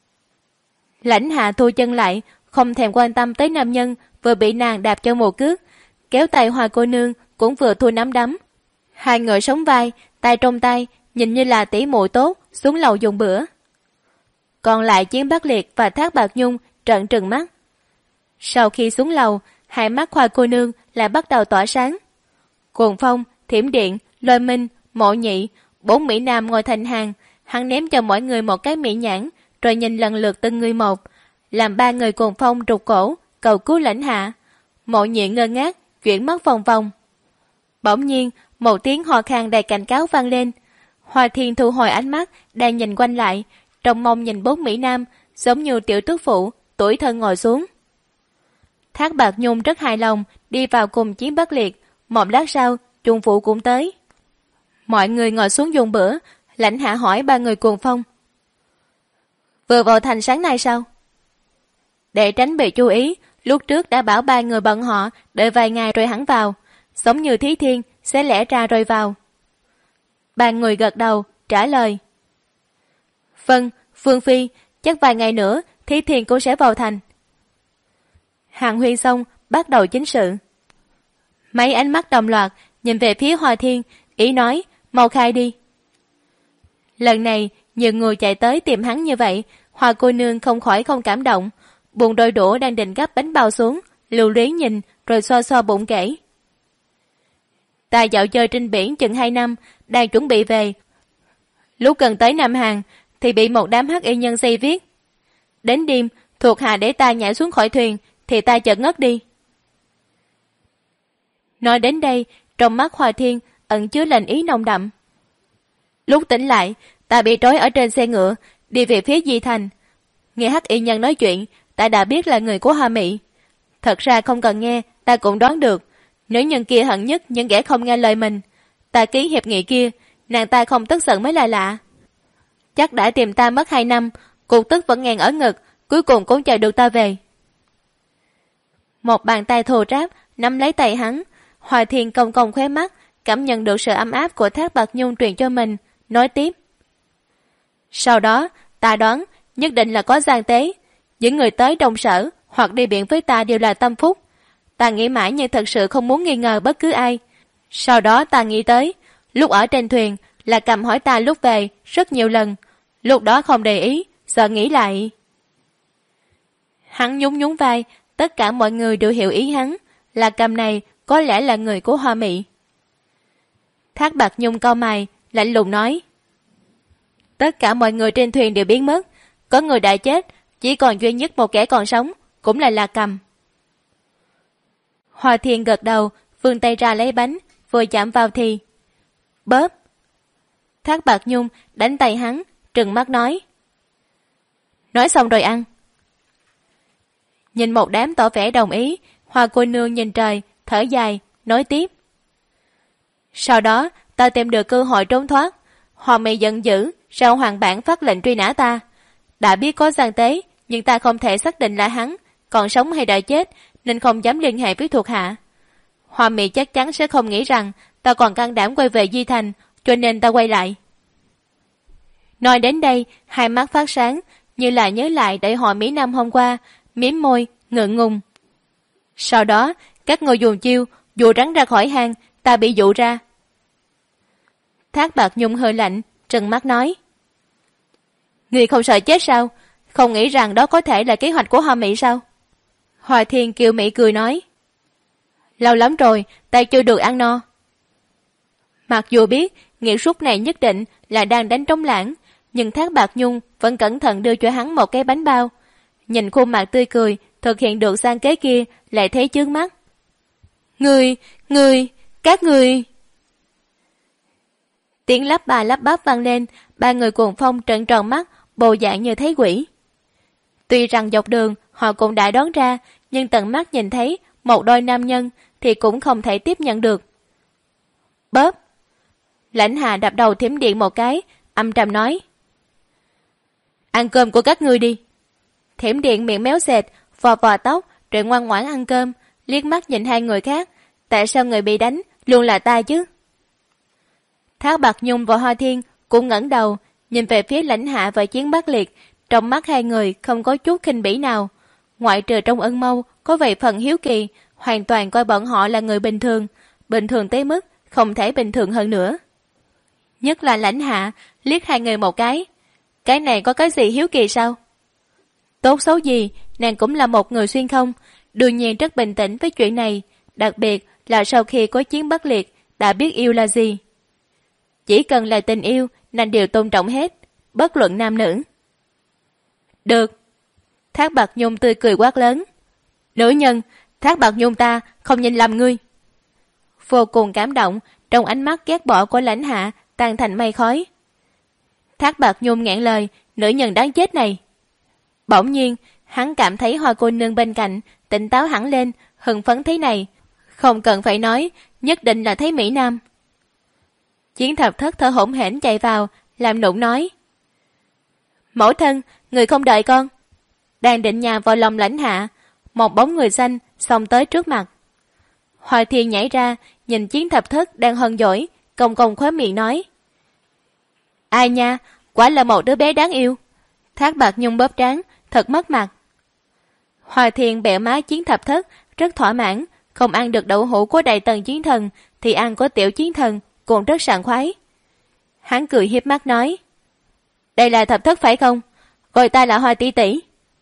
Lãnh Hạ thu chân lại, không thèm quan tâm tới nam nhân vừa bị nàng đạp cho một cước, kéo tay Hoa cô nương cũng vừa thu nắm đấm. Hai người sống vai, tay trong tay, nhìn như là tỷ muội tốt, xuống lầu dùng bữa. Còn lại Chiến Bắc Liệt và Thác Bạc Nhung trợn trừng mắt. Sau khi xuống lầu, hai mắt Hoa cô nương lại bắt đầu tỏa sáng. Cuồng Phong, Thiểm Điện, Lôi Minh, Mộ Nhị, 4 mỹ nam ngồi thành hàng, hắn ném cho mỗi người một cái mỹ nhãn, rồi nhìn lần lượt từng người một, làm 3 người Cuồng Phong rụt cổ, cầu cứu Lãnh Hạ. Mộ Nhị ngơ ngác, chuyển mắt vòng vòng. Bỗng nhiên, một tiếng ho khan đầy cảnh cáo vang lên. Hoa Thiên thu hồi ánh mắt, đang nhìn quanh lại, trông mong nhìn 4 mỹ nam, giống như tiểu tước phụ, tuổi thân ngồi xuống. Thác Bạc Nhung rất hài lòng, đi vào cùng Chiến Bắc Liệt. Một lát sau, Chung Vũ cũng tới. Mọi người ngồi xuống dùng bữa. Lãnh Hạ hỏi 3 người Cuồng Phong. Vừa vào thành sáng nay sao? Để tránh bị chú ý, lúc trước đã bảo 3 người bọn họ đợi vài ngày rồi hẳn vào, giống như Thí Thiên sẽ lẽ ra rồi vào. 3 người gật đầu, trả lời. Vâng, Phương Phi, chắc vài ngày nữa Thí Thiên cũng sẽ vào thành. Hàng Huyên xong, bắt đầu chính sự. Mấy ánh mắt đồng loạt nhìn về phía Hoa Thiên, ý nói, mau khai đi. Lần này, nhiều người chạy tới tìm hắn như vậy, Hoa cô nương không khỏi không cảm động, buông đôi đũa đang định gắp bánh bao xuống, lưu luyến nhìn, rồi xoa bụng kể. Ta dạo chơi trên biển chừng 2 năm, đang chuẩn bị về. Lúc gần tới Nam Hàn, thì bị một đám hắc y nhân xây viết. Đến đêm, thuộc hạ để ta nhảy xuống khỏi thuyền, thì ta chợt ngất đi. Nói đến đây, trong mắt Hoa Thiên ẩn chứa lệnh ý nồng đậm. Lúc tỉnh lại, ta bị trói ở trên xe ngựa, đi về phía Di Thành. Nghe Hắc Y Nhân nói chuyện, ta đã biết là người của Hoa Mỹ. Thật ra không cần nghe, ta cũng đoán được. Nữ nhân kia hận nhất những kẻ không nghe lời mình. Ta ký hiệp nghị kia, nàng ta không tức giận mới là lạ. Chắc đã tìm ta mất 2 năm, cục tức vẫn ngàn ở ngực, cuối cùng cũng chờ được ta về. Một bàn tay thô ráp nắm lấy tay hắn. Hoài Thiên cong cong khóe mắt, cảm nhận được sự ấm áp của Thác Bạt Nhung truyền cho mình, nói tiếp. Sau đó, ta đoán nhất định là có gian tế. Những người tới Đông Sở hoặc đi biển với ta đều là tâm phúc. Ta nghĩ mãi nhưng thật sự không muốn nghi ngờ bất cứ ai. Sau đó ta nghĩ tới, lúc ở trên thuyền là Cầm hỏi ta lúc về rất nhiều lần. Lúc đó không để ý, giờ nghĩ lại. Hắn nhún nhún vai, tất cả mọi người đều hiểu ý hắn, là Cầm này có lẽ là người của Hoa Mỹ. Thác Bạt Nhung cau mày, lạnh lùng nói. Tất cả mọi người trên thuyền đều biến mất, có người đã chết, chỉ còn duy nhất một kẻ còn sống, cũng là Cầm. Hoa Thiên gật đầu, vươn tay ra lấy bánh, vừa chạm vào thì bóp. Thác Bạt Nhung đánh tay hắn, trừng mắt nói. Nói xong rồi ăn. Nhìn một đám tỏ vẻ đồng ý, Hoa cô nương nhìn trời, thở dài, nói tiếp. Sau đó, ta tìm được cơ hội trốn thoát. Hoa Mỹ giận dữ, sao hoàng bản phát lệnh truy nã ta. Đã biết có gian tế, nhưng ta không thể xác định là hắn, còn sống hay đã chết, nên không dám liên hệ với thuộc hạ. Hoa Mỹ chắc chắn sẽ không nghĩ rằng ta còn can đảm quay về Di Thành, cho nên ta quay lại. Nói đến đây, hai mắt phát sáng, như là nhớ lại đại hội Mỹ Nam hôm qua, mím môi, ngượng ngùng. Sau đó, các người dùng chiêu, dụ rắn ra khỏi hang, ta bị dụ ra. Thác Bạt Nhung hơi lạnh, trừng mắt nói. Người không sợ chết sao? Không nghĩ rằng đó có thể là kế hoạch của Hoa Mỹ sao? Hoài Thiên kiều Mỹ cười nói. Lâu lắm rồi, ta chưa được ăn no. Mặc dù biết, nghĩa súc này nhất định là đang đánh trống lãng, nhưng Thác Bạt Nhung vẫn cẩn thận đưa cho hắn một cái bánh bao. Nhìn khuôn mặt tươi cười, thực hiện được gian kế kia, lại thấy chướng mắt. Các người... Tiếng lắp bà lắp bắp vang lên, ba người cuồng phong trợn tròn mắt, bộ dạng như thấy quỷ. Tuy rằng dọc đường họ cũng đã đoán ra, nhưng tận mắt nhìn thấy một đôi nam nhân thì cũng không thể tiếp nhận được. Bóp! Lãnh Hà đập đầu Thiểm Điện một cái, âm trầm nói. Ăn cơm của các ngươi đi. Thiểm Điện miệng méo xẹt, vò vò tóc, rồi ngoan ngoãn ăn cơm, liếc mắt nhìn hai người khác. Tại sao người bị đánh luôn là ta chứ? Thác Bạt Nhung và Hoa Thiên cũng ngẩng đầu, nhìn về phía Lãnh Hạ và Chiến Bắc Liệt. Trong mắt hai người không có chút khinh bỉ nào. Ngoại trừ trong Ân Mâu có vài phần hiếu kỳ, hoàn toàn coi bọn họ là người bình thường tới mức không thể bình thường hơn nữa. Nhất là Lãnh Hạ liếc hai người một cái. Cái này có cái gì hiếu kỳ sao? Tốt xấu gì, nàng cũng là một người xuyên không, đương nhiên rất bình tĩnh với chuyện này, đặc biệt là sau khi có Chiến Bắc Liệt đã biết yêu là gì. Chỉ cần là tình yêu, nàng đều tôn trọng hết, bất luận nam nữ. Được. Thác Bạt Nhung tươi cười quát lớn. Nữ nhân, Thác Bạt Nhung ta không nhìn lầm ngươi. Vô cùng cảm động, trong ánh mắt ghét bỏ của Lãnh Hạ tan thành mây khói. Thác Bạt Nhung nghẹn lời, nữ nhân đáng chết này. Bỗng nhiên, hắn cảm thấy Hoa cô nương bên cạnh tỉnh táo hẳn lên, hưng phấn thế này, không cần phải nói, nhất định là thấy Mỹ Nam. Chiến Thập Thất thở hổn hển chạy vào, làm nũng nói. Mẫu thân, người không đợi con. Đang định nhào vào lòng Lãnh Hạ, một bóng người xanh xông tới trước mặt. Hoài Thiên nhảy ra, nhìn Chiến Thập Thất đang hờn dỗi, cong cong khóe miệng nói. Ai nha, quả là một đứa bé đáng yêu. Thác Bạt Nhung bóp trán, thật mất mặt. Hoài Thiên bẻ má Chiến Thập Thất, rất thỏa mãn, không ăn được đậu hũ của đại tần chiến thần, thì ăn của tiểu chiến thần, cũng rất sảng khoái. Hắn cười hiếp mắt nói. Đây là Thập Thất phải không? Gọi ta là Hoa tỷ tỷ.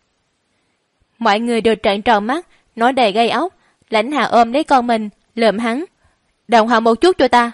Mọi người đều trợn tròn mắt, nói đầy gây óc. Lãnh Hạ ôm lấy con mình, lườm hắn. Đồng hào một chút cho ta.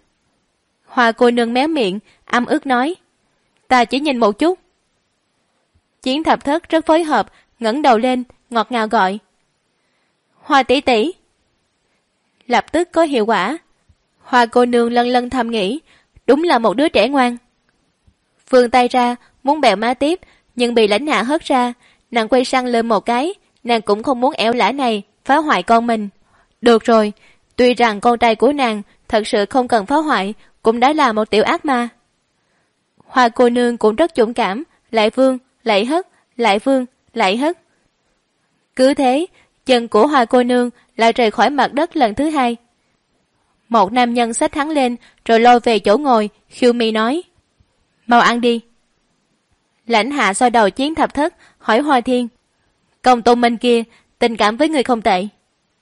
Hoa cô nương méo miệng, ấm ức nói. Ta chỉ nhìn một chút. Chiến Thập Thất rất phối hợp, ngẩng đầu lên, ngọt ngào gọi. Hoa tỷ tỷ. Lập tức có hiệu quả. Hoa cô nương lân lân thầm nghĩ, đúng là một đứa trẻ ngoan. Vươn tay ra muốn bẹo má tiếp, nhưng bị Lãnh Hạ hất ra. Nàng quay sang lên một cái, nàng cũng không muốn ẻo lả này phá hoại con mình. Được rồi, tuy rằng con trai của nàng thật sự không cần phá hoại, cũng đã là một tiểu ác ma. Hoa cô nương cũng rất dũng cảm, lại vương, lại hất, lại vương, lại hất. Cứ thế, chân của Hoa cô nương lại rời khỏi mặt đất lần thứ hai. Một nam nhân xách hắn lên rồi lôi về chỗ ngồi, khiêu mi nói: mau ăn đi. Lãnh Hạ xoay đầu Chiến Thập Thất hỏi Hoa Thiên: công tôn minh kia tình cảm với người không tệ.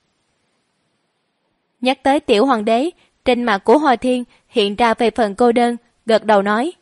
Nhắc tới tiểu hoàng đế, trên mặt của Hoa Thiên hiện ra về phần cô đơn, gật đầu nói: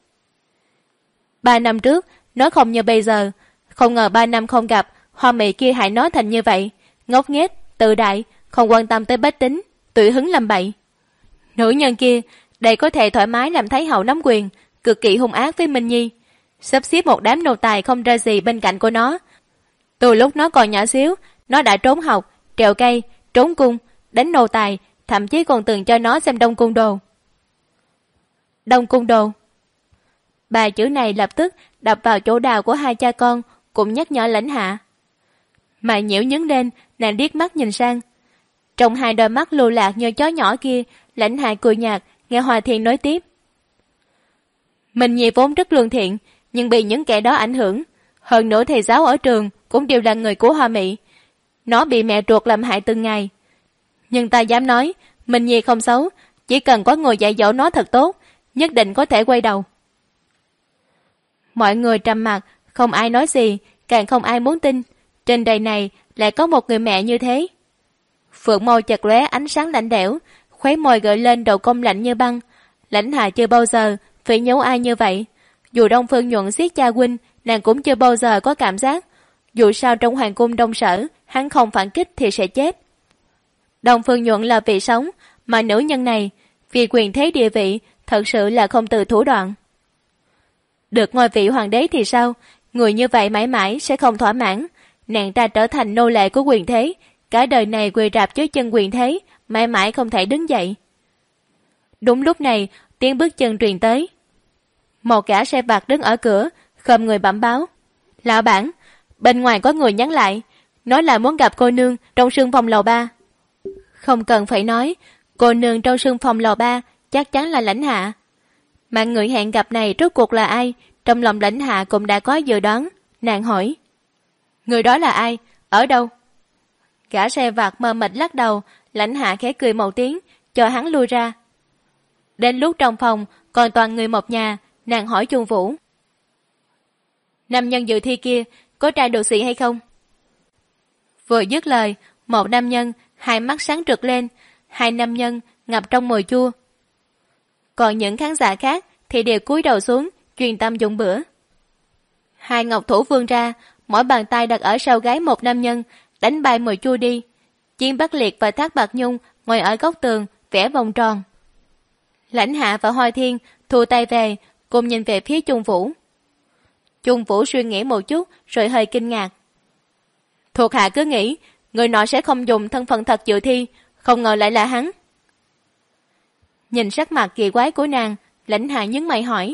3 năm trước nó không như bây giờ, không ngờ 3 năm không gặp, Hoa Mị kia hại nó thành như vậy, ngốc nghếch, tự đại, không quan tâm tới bách tính, tùy hứng làm bậy. Nữ nhân kia đây có thể thoải mái làm thái hậu nắm quyền, cực kỳ hung ác với Minh Nhi, sắp xếp một đám nô tài không ra gì bên cạnh của nó. Từ lúc nó còn nhỏ xíu, nó đã trốn học, trèo cây, trốn cung, đánh nô tài, thậm chí còn từng cho nó xem Đông Cung Đồ. Đông Cung Đồ. 3 chữ này lập tức đập vào chỗ đào của hai cha con, cũng nhắc nhở Lãnh Hạ. Mà Nhiễu nhướng lên, nàng điếc mắt nhìn sang. Trong hai đôi mắt lưu lạc như chó nhỏ kia, Lãnh Hạ cười nhạt, nghe Hoa Thiên nói tiếp: Minh Nhi vốn rất lương thiện, nhưng bị những kẻ đó ảnh hưởng. Hơn nữa thầy giáo ở trường cũng đều là người của Hoa Mị. Nó bị mẹ ruột làm hại từng ngày. Nhưng ta dám nói, Minh Nhi không xấu, chỉ cần có người dạy dỗ nó thật tốt, nhất định có thể quay đầu. Mọi người trầm mặc, không ai nói gì, càng không ai muốn tin. Trên đời này lại có một người mẹ như thế. Phượng môi chật lóe ánh sáng lạnh lẽo, khóe môi gợi lên độ cong lạnh như băng. Lãnh Hạ chưa bao giờ phải nhớ ai như vậy. Dù Đông Phương Nhuận giết cha huynh, nàng cũng chưa bao giờ có cảm giác. Dù sao trong hoàng cung Đông Sở, hắn không phản kích thì sẽ chết. Đông Phương Nhuận là vì sống, mà nữ nhân này vì quyền thế địa vị thật sự là không từ thủ đoạn. Được ngôi vị hoàng đế thì sao? Người như vậy mãi mãi sẽ không thỏa mãn. Nàng ta trở thành nô lệ của quyền thế, cả đời này quỳ rạp dưới chân quyền thế, mãi mãi không thể đứng dậy. Đúng lúc này, tiếng bước chân truyền tới. Một gã xe bạc đứng ở cửa, khom người bẩm báo: Lão bản, bên ngoài có người nhắn lại, nói là muốn gặp cô nương trong sương phòng lầu 3. Không cần phải nói, cô nương trong sương phòng lầu 3 chắc chắn là Lãnh Hạ. Mà người hẹn gặp này rốt cuộc là ai? Trong lòng Lãnh Hạ cũng đã có dự đoán. Nàng hỏi: người đó là ai? Ở đâu? Gã xe vặt mờ mịt lắc đầu. Lãnh Hạ khẽ cười một tiếng, cho hắn lui ra. Đến lúc trong phòng còn toàn người một nhà, nàng hỏi Chung Vũ: nam nhân dự thi kia có trai đồ sĩ hay không? Vừa dứt lời, một nam nhân hai mắt sáng rực lên, hai nam nhân ngập trong mùi chua. Còn những khán giả khác thì đều cúi đầu xuống, chuyên tâm dùng bữa. Hai ngọc thủ vươn ra, mỗi bàn tay đặt ở sau gáy một nam nhân, đánh bay mùi chua đi. Chiến Bắc Liệt và Thác Bạc Nhung ngồi ở góc tường vẽ vòng tròn. Lãnh Hạ và Hoa Thiên thu tay về, cùng nhìn về phía Chung Vũ. Chung Vũ suy nghĩ một chút rồi hơi kinh ngạc. Thuộc hạ cứ nghĩ người nọ sẽ không dùng thân phận thật dự thi, không ngờ lại là hắn. Nhìn sắc mặt kỳ quái của nàng, Lãnh Hạ nhướng mày hỏi: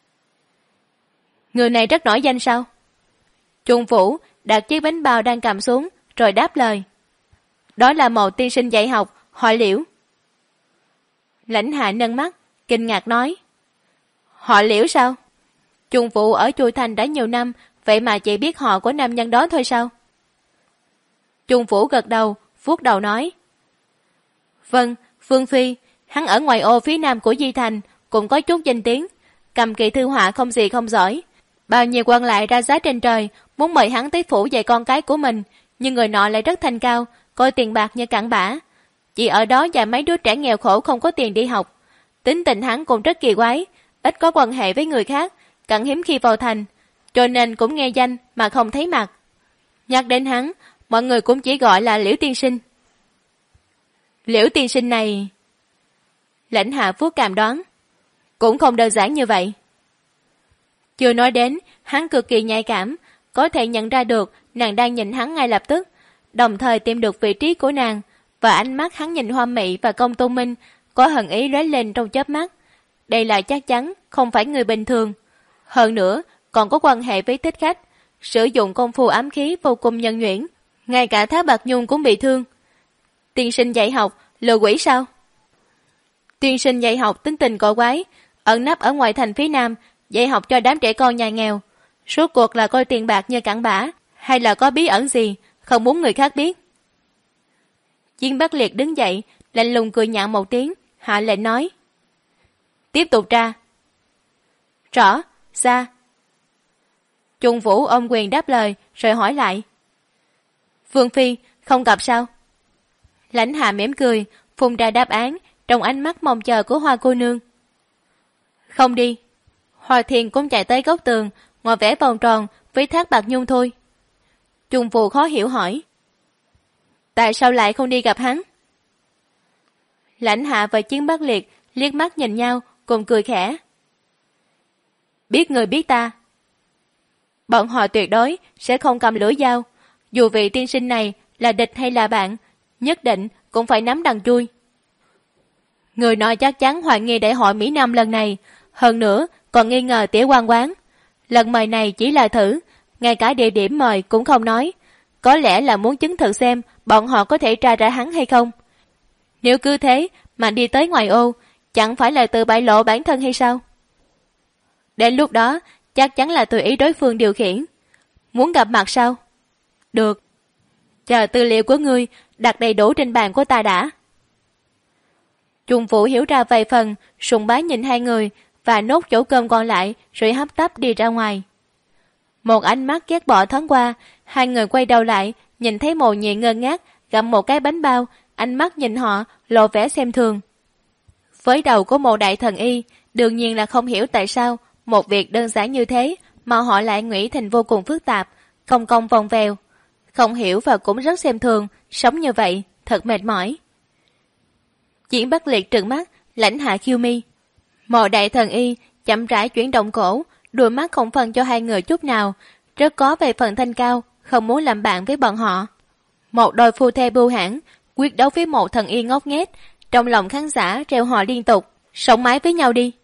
người này rất nổi danh sao? Chung Vũ đặt chiếc bánh bao đang cầm xuống rồi đáp lời: đó là một tiên sinh dạy học, họ Liễu. Lãnh Hạ nâng mắt kinh ngạc nói: họ Liễu sao? Chung Vũ ở Chu Thành đã nhiều năm, vậy mà chỉ biết họ của nam nhân đó thôi sao? Chung Vũ gật đầu, vuốt đầu nói: vâng, Phương Phi, hắn ở ngoài ô phía nam của Di Thành, cũng có chút danh tiếng, cầm kỳ thư họa không gì không giỏi. Bao nhiêu quan lại ra giá trên trời, muốn mời hắn tới phủ dạy con cái của mình, nhưng người nọ lại rất thanh cao, coi tiền bạc như cặn bã. Chỉ ở đó dạy mấy đứa trẻ nghèo khổ không có tiền đi học. Tính tình hắn cũng rất kỳ quái, ít có quan hệ với người khác, càng hiếm khi vào thành, cho nên cũng nghe danh mà không thấy mặt. Nhắc đến hắn, mọi người cũng chỉ gọi là Liễu tiên sinh. Liễu tiên sinh này... Lãnh Hạ vuốt cằm đoán, cũng không đơn giản như vậy. Chưa nói đến, hắn cực kỳ nhạy cảm, có thể nhận ra được nàng đang nhìn hắn ngay lập tức, đồng thời tìm được vị trí của nàng, và ánh mắt hắn nhìn Hoa Mị và Công Tôn Minh có hận ý lóe lên trong chớp mắt. đây là chắc chắn không phải người bình thường. Hơn nữa, còn có quan hệ với thích khách, sử dụng công phu ám khí vô cùng nhân nhuyễn. Ngay cả Thác Bạt Nhung cũng bị thương. Tiên sinh dạy học, lừa quỷ sao? Tiên sinh dạy học tính tình cổ quái, ẩn nấp ở ngoài thành phía Nam, dạy học cho đám trẻ con nhà nghèo. Rốt cuộc là coi tiền bạc như cặn bã, hay là có bí ẩn gì, không muốn người khác biết? Chiến Bắc Liệt đứng dậy, lạnh lùng cười nhạo một tiếng, hạ lệnh nói. Tiếp tục tra. Rõ, ra. Trung Vũ ôm quyền đáp lời, rồi hỏi lại. Vương Phi, không gặp sao? Lãnh Hạ mỉm cười, phun ra đáp án, trong ánh mắt mong chờ của Hoa cô nương. Không đi. Hoa Thiên cũng chạy tới góc tường, ngồi vẽ vòng tròn với Thác Bạt Nhung thôi. Trung Vũ khó hiểu hỏi. Tại sao lại không đi gặp hắn? Lãnh Hạ và Chiến Bắc Liệt liếc mắt nhìn nhau, cùng cười khẽ. Biết người biết ta. Bọn họ tuyệt đối sẽ không cầm lưỡi dao. Dù vị tiên sinh này là địch hay là bạn, nhất định cũng phải nắm đằng chui. Người nọ chắc chắn hoài nghi đại hội Mỹ Nam lần này, hơn nữa còn nghi ngờ Tiểu Quan Quán. Lần mời này chỉ là thử, ngay cả địa điểm mời cũng không nói. Có lẽ là muốn chứng thực xem bọn họ có thể tra ra hắn hay không. Nếu cứ thế mà đi tới ngoài ô, chẳng phải là tự bại lộ bản thân hay sao? Đến lúc đó, chắc chắn là tùy ý đối phương điều khiển. Muốn gặp mặt sao? Được. Chờ tư liệu của ngươi đặt đầy đủ trên bàn của ta đã. Trung Vũ hiểu ra vài phần, sùng bái nhìn hai người và nốt chỗ cơm còn lại rồi hấp tấp đi ra ngoài. Một ánh mắt ghét bỏ thoáng qua, hai người quay đầu lại, nhìn thấy Mộ Nhị ngơ ngác gặm một cái bánh bao, ánh mắt nhìn họ lộ vẻ xem thường. Với đầu của Mộ đại thần y, đương nhiên là không hiểu tại sao một việc đơn giản như thế mà họ lại nghĩ thành vô cùng phức tạp, không công vòng vèo. Không hiểu và cũng rất xem thường, sống như vậy thật mệt mỏi. Chiến Bắc Liệt trừng mắt, Lãnh Hạ khiêu mi. Mộ đại thần y chậm rãi chuyển động cổ, đôi mắt không phân cho hai người chút nào, rất có về phần thanh cao, không muốn làm bạn với bọn họ. Một đôi phu thê bưu hãn quyết đấu với một thần y ngốc nghếch, trong lòng khán giả reo hò liên tục, sống mái với nhau đi.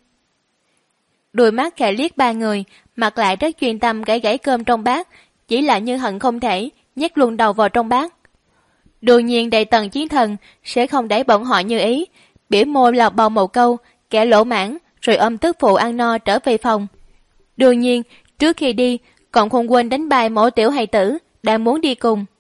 Đôi mắt khẽ liếc ba người, mặt lại rất chuyên tâm gãy gãy cơm trong bát, chỉ là như hận không thể nhét luôn đầu vào trong bát. Đương nhiên Đại Tần Chiến Thần sẽ không để bọn họ như ý, bỉa môi lọt bầu một câu, kẻ lỗ mãn, rồi ôm tức phụ ăn no trở về phòng. Đương nhiên, trước khi đi, còn không quên đánh bài Mộ tiểu hài tử đang muốn đi cùng.